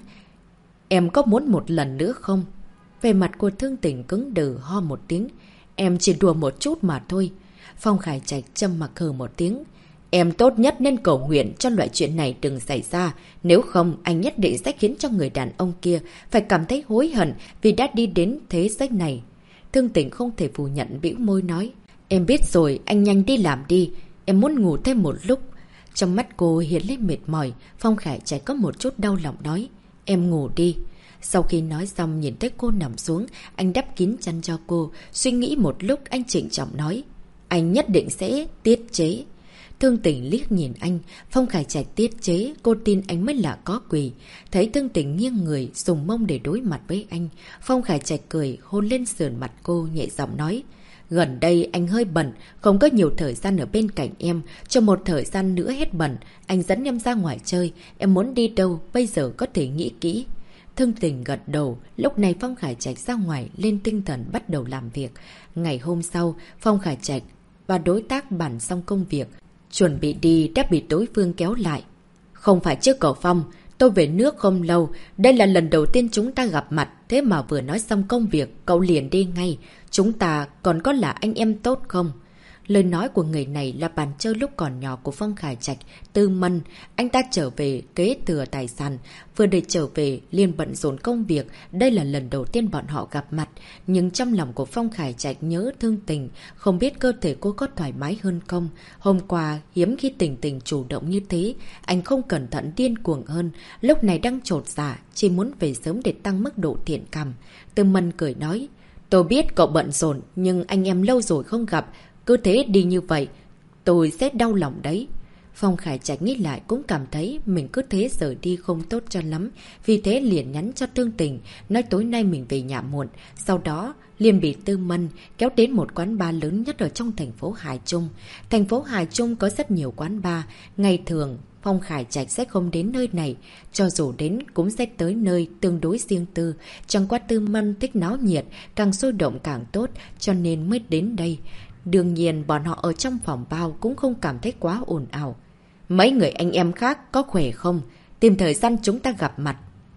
Em có muốn một lần nữa không? Về mặt của Thương Tình cứng đờ ho một tiếng. Em chỉ đùa một chút mà thôi. Phong Khải Trạch trầm mặc hừ một tiếng. Em tốt nhất nên cầu nguyện cho loại chuyện này đừng xảy ra. Nếu không, anh nhất định sẽ khiến cho người đàn ông kia phải cảm thấy hối hận vì đã đi đến thế giới này. Thương Tình không thể phủ nhận, bĩu môi nói. Em biết rồi, anh nhanh đi làm đi. Em muốn ngủ thêm một lúc. Trong mắt cô hiện lên mệt mỏi. Phong Khải Trạch có một chút đau lòng nói. Em ngủ đi. Sau khi nói xong nhìn thấy cô nằm xuống, anh đắp kín chăn cho cô. Suy nghĩ một lúc anh trịnh trọng nói. Anh nhất định sẽ tiết chế. Thương Tình liếc nhìn anh, Phong Khải Trạch tiết chế, cô tin anh mới là có quỷ. Thấy Thương Tình nghiêng người, dùng mông để đối mặt với anh. Phong Khải Trạch cười, hôn lên sườn mặt cô, nhẹ giọng nói. Gần đây anh hơi bận, không có nhiều thời gian ở bên cạnh em. Cho một thời gian nữa hết bận, anh dẫn em ra ngoài chơi. Em muốn đi đâu, bây giờ có thể nghĩ kỹ. Thương Tình gật đầu, lúc này Phong Khải Trạch ra ngoài, lên tinh thần bắt đầu làm việc. Ngày hôm sau, Phong Khải Trạch và đối tác bàn xong công việc. Chuẩn bị đi đã bị đối phương kéo lại. Không phải chứ cậu Phong, tôi về nước không lâu. Đây là lần đầu tiên chúng ta gặp mặt. Thế mà vừa nói xong công việc, cậu liền đi ngay. Chúng ta còn có là anh em tốt không? Lời nói của người này là bàn chơi lúc còn nhỏ của Phong Khải Trạch, Tư Mân. Anh ta trở về kế thừa tài sản, vừa để trở về liền bận rộn công việc. Đây là lần đầu tiên bọn họ gặp mặt. Nhưng trong lòng của Phong Khải Trạch nhớ Thương Tình, không biết cơ thể cô có thoải mái hơn không. Hôm qua hiếm khi Tình Tình chủ động như thế, anh không cẩn thận điên cuồng hơn. Lúc này đang chột dạ, chỉ muốn về sớm để tăng mức độ thiện cảm. Tư Mân cười nói, tôi biết cậu bận rộn, nhưng anh em lâu rồi không gặp. Cứ thế đi như vậy, tôi sẽ đau lòng đấy. Phong Khải Trạch nghĩ lại cũng cảm thấy mình cứ thế rời đi không tốt cho lắm. Vì thế liền nhắn cho Thương Tình, nói tối nay mình về nhà muộn. Sau đó liền bị Tư Mân kéo đến một quán bar lớn nhất ở trong thành phố Hải Trung. Thành phố Hải Trung có rất nhiều quán bar. Ngày thường Phong Khải Trạch sẽ không đến nơi này. Cho dù đến cũng sẽ tới nơi tương đối riêng tư. Chẳng qua Tư Mân thích náo nhiệt, càng sôi động càng tốt, cho nên mới đến đây. Đương nhiên bọn họ ở trong phòng bao cũng không cảm thấy quá ồn ào. Mấy người anh em khác có khỏe không? Tìm thời gian chúng ta gặp mặt.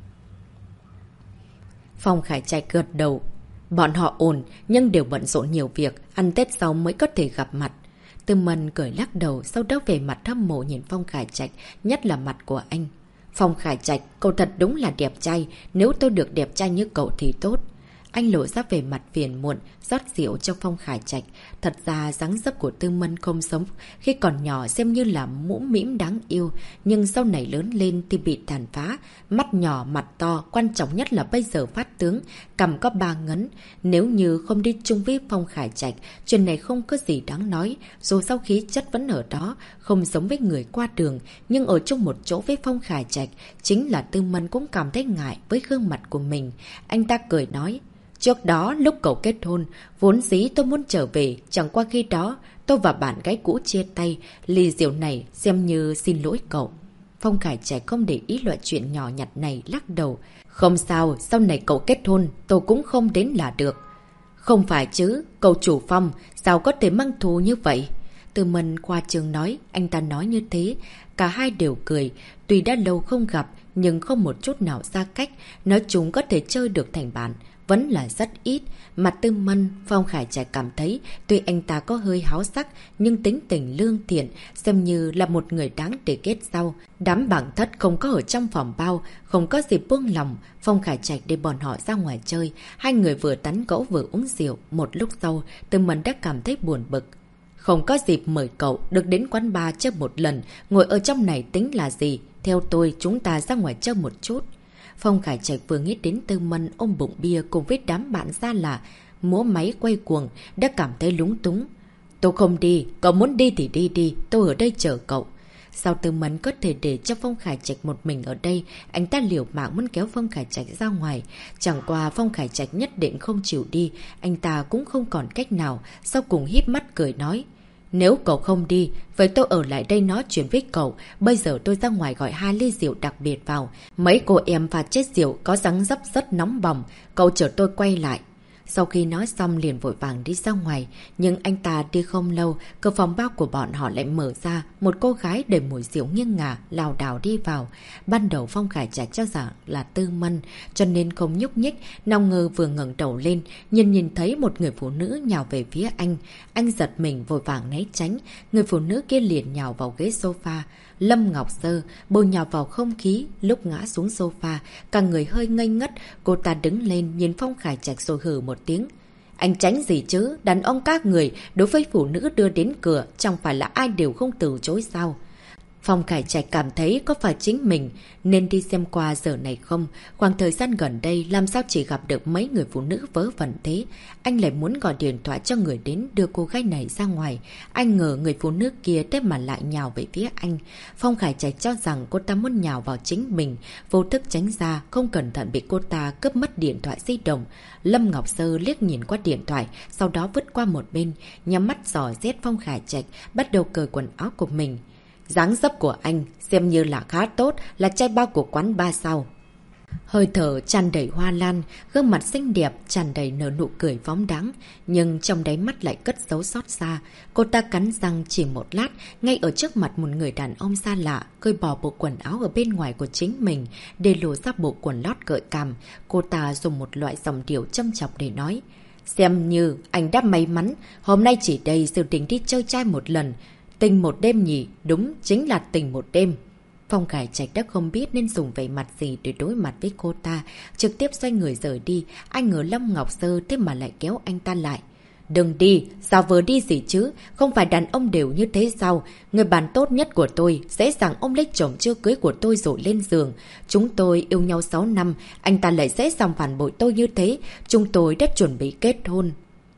Phong Khải Trạch gật đầu. Bọn họ ổn nhưng đều bận rộn nhiều việc, ăn Tết sau mới có thể gặp mặt. Tư Mân cười lắc đầu, sau đó về mặt hâm mộ nhìn Phong Khải Trạch, nhất là mặt của anh. Phong Khải Trạch, cậu thật đúng là đẹp trai, nếu tôi được đẹp trai như cậu thì tốt. Anh lộ ra về mặt phiền muộn, rót rượu cho Phong Khải Trạch. Thật ra dáng dấp của Tư Mân không sống, khi còn nhỏ xem như là mũm mĩm đáng yêu, nhưng sau này lớn lên thì bị tàn phá. Mắt nhỏ, mặt to, quan trọng nhất là bây giờ phát tướng, cằm có 3 ngấn. Nếu như không đi chung với Phong Khải Trạch, chuyện này không có gì đáng nói. Dù sau khí chất vẫn ở đó, không giống với người qua đường, nhưng ở chung một chỗ với Phong Khải Trạch, chính là Tư Mân cũng cảm thấy ngại với gương mặt của mình. Anh ta cười nói, Trước đó lúc cậu kết hôn, vốn dĩ tôi muốn trở về, chẳng qua khi đó tôi và bạn gái cũ chia tay, ly rượu này xem như xin lỗi cậu. Phong Khải Trạch không để ý loại chuyện nhỏ nhặt này, lắc đầu. Không sao, sau này cậu kết hôn, tôi cũng không đến là được. Không phải chứ, cậu chủ Phong, sao có thể mang thù như vậy? Tư Mân khoa trương nói, anh ta nói như thế. Cả hai đều cười, tuy đã lâu không gặp, nhưng không một chút nào xa cách. Nói chúng có thể chơi được thành bạn, vẫn là rất ít. Mặt Tư Mân, Phong Khải Trạch cảm thấy, tuy anh ta có hơi háo sắc, nhưng tính tình lương thiện, xem như là một người đáng để kết giao. Đám bảng thất không có ở trong phòng bao, không có dịp buông lòng. Phong Khải Trạch để bọn họ ra ngoài chơi. Hai người vừa tán gẫu vừa uống rượu. Một lúc sau, Tư Mân đã cảm thấy buồn bực. Không có dịp mời cậu được đến quán bar chơi một lần, ngồi ở trong này tính là gì? Theo tôi, chúng ta ra ngoài chơi một chút. Phong Khải Trạch vừa nghĩ đến Tư Mân ôm bụng bia cùng với đám bạn xa lạ, múa máy quay cuồng, đã cảm thấy lúng túng. Tôi không đi, cậu muốn đi thì đi đi, tôi ở đây chờ cậu. Sao Tư Mân có thể để cho Phong Khải Trạch một mình ở đây? Anh ta liều mạng muốn kéo Phong Khải Trạch ra ngoài. Chẳng qua Phong Khải Trạch nhất định không chịu đi, anh ta cũng không còn cách nào, sau cùng híp mắt cười nói. Nếu cậu không đi, vậy tôi ở lại đây nói chuyện với cậu. Bây giờ tôi ra ngoài gọi 2 ly rượu đặc biệt vào. Mấy cô em pha chết rượu có dáng dấp rất nóng bỏng. Cậu chờ tôi quay lại. Sau khi nói xong liền vội vàng đi ra ngoài. Nhưng anh ta đi không lâu, cửa phòng bao của bọn họ lại mở ra. Một cô gái đầy mùi rượu nghiêng ngả, lảo đảo đi vào. Ban đầu Phong Khải Trạch cho rằng là Tư Mân, cho nên không nhúc nhích. Nào ngờ vừa ngẩng đầu lên, nhìn thấy một người phụ nữ nhào về phía anh. Anh giật mình vội vàng né tránh. Người phụ nữ kia liền nhào vào ghế sofa. Lâm Ngọc Sơ bồi nhào vào không khí, lúc ngã xuống sofa, cả người hơi ngây ngất. Cô ta đứng lên nhìn Phong Khải Trạch rồi hừ một tiếng. Anh tránh gì chứ? Đàn ông các người đối với phụ nữ đưa đến cửa chẳng phải là ai đều không từ chối sao? Phong Khải Trạch cảm thấy có phải chính mình nên đi xem qua giờ này không? Khoảng thời gian gần đây làm sao chỉ gặp được mấy người phụ nữ vớ vẩn thế? Anh lại muốn gọi điện thoại cho người đến đưa cô gái này ra ngoài. Anh ngờ người phụ nữ kia thế mà lại nhào về phía anh. Phong Khải Trạch cho rằng cô ta muốn nhào vào chính mình. Vô thức tránh ra, không cẩn thận bị cô ta cướp mất điện thoại di động. Lâm Ngọc Sơ liếc nhìn qua điện thoại, sau đó vứt qua một bên, nhắm mắt dò xét Phong Khải Trạch, bắt đầu cởi quần áo của mình. Dáng dấp của anh xem như là khá tốt, là trai bao của quán ba sao. Hơi thở tràn đầy hoa lan, gương mặt xinh đẹp tràn đầy nở nụ cười phóng đáng, nhưng trong đáy mắt lại cất giấu xót xa. Cô ta cắn răng chỉ một lát, ngay ở trước mặt một người đàn ông xa lạ, cởi bỏ bộ quần áo ở bên ngoài của chính mình, để lộ ra bộ quần lót gợi cảm. Cô ta dùng một loại giọng điệu châm chọc để nói. Xem như anh đã may mắn, hôm nay chỉ đây dự định đi chơi trai một lần. Tình một đêm nhỉ, đúng chính là tình một đêm. Phong Khải Trạch đã không biết nên dùng vẻ mặt gì để đối mặt với cô ta, trực tiếp xoay người rời đi. Anh ngờ Lâm Ngọc Sơ thế mà lại kéo anh ta lại. Đừng đi, sao vừa đi gì chứ, không phải đàn ông đều như thế sao? Người bạn tốt nhất của tôi dễ dàng ôm lấy chồng chưa cưới của tôi rồi lên giường. Chúng tôi yêu nhau 6 năm, anh ta lại dễ dàng phản bội tôi như thế. Chúng tôi đã chuẩn bị kết hôn.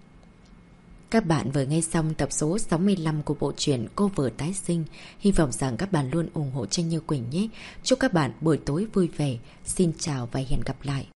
Các bạn vừa nghe xong tập số 65 của bộ truyện Cô Vợ Tái Sinh. Hy vọng rằng các bạn luôn ủng hộ Tranh Như Quỳnh nhé. Chúc các bạn buổi tối vui vẻ. Xin chào và hẹn gặp lại.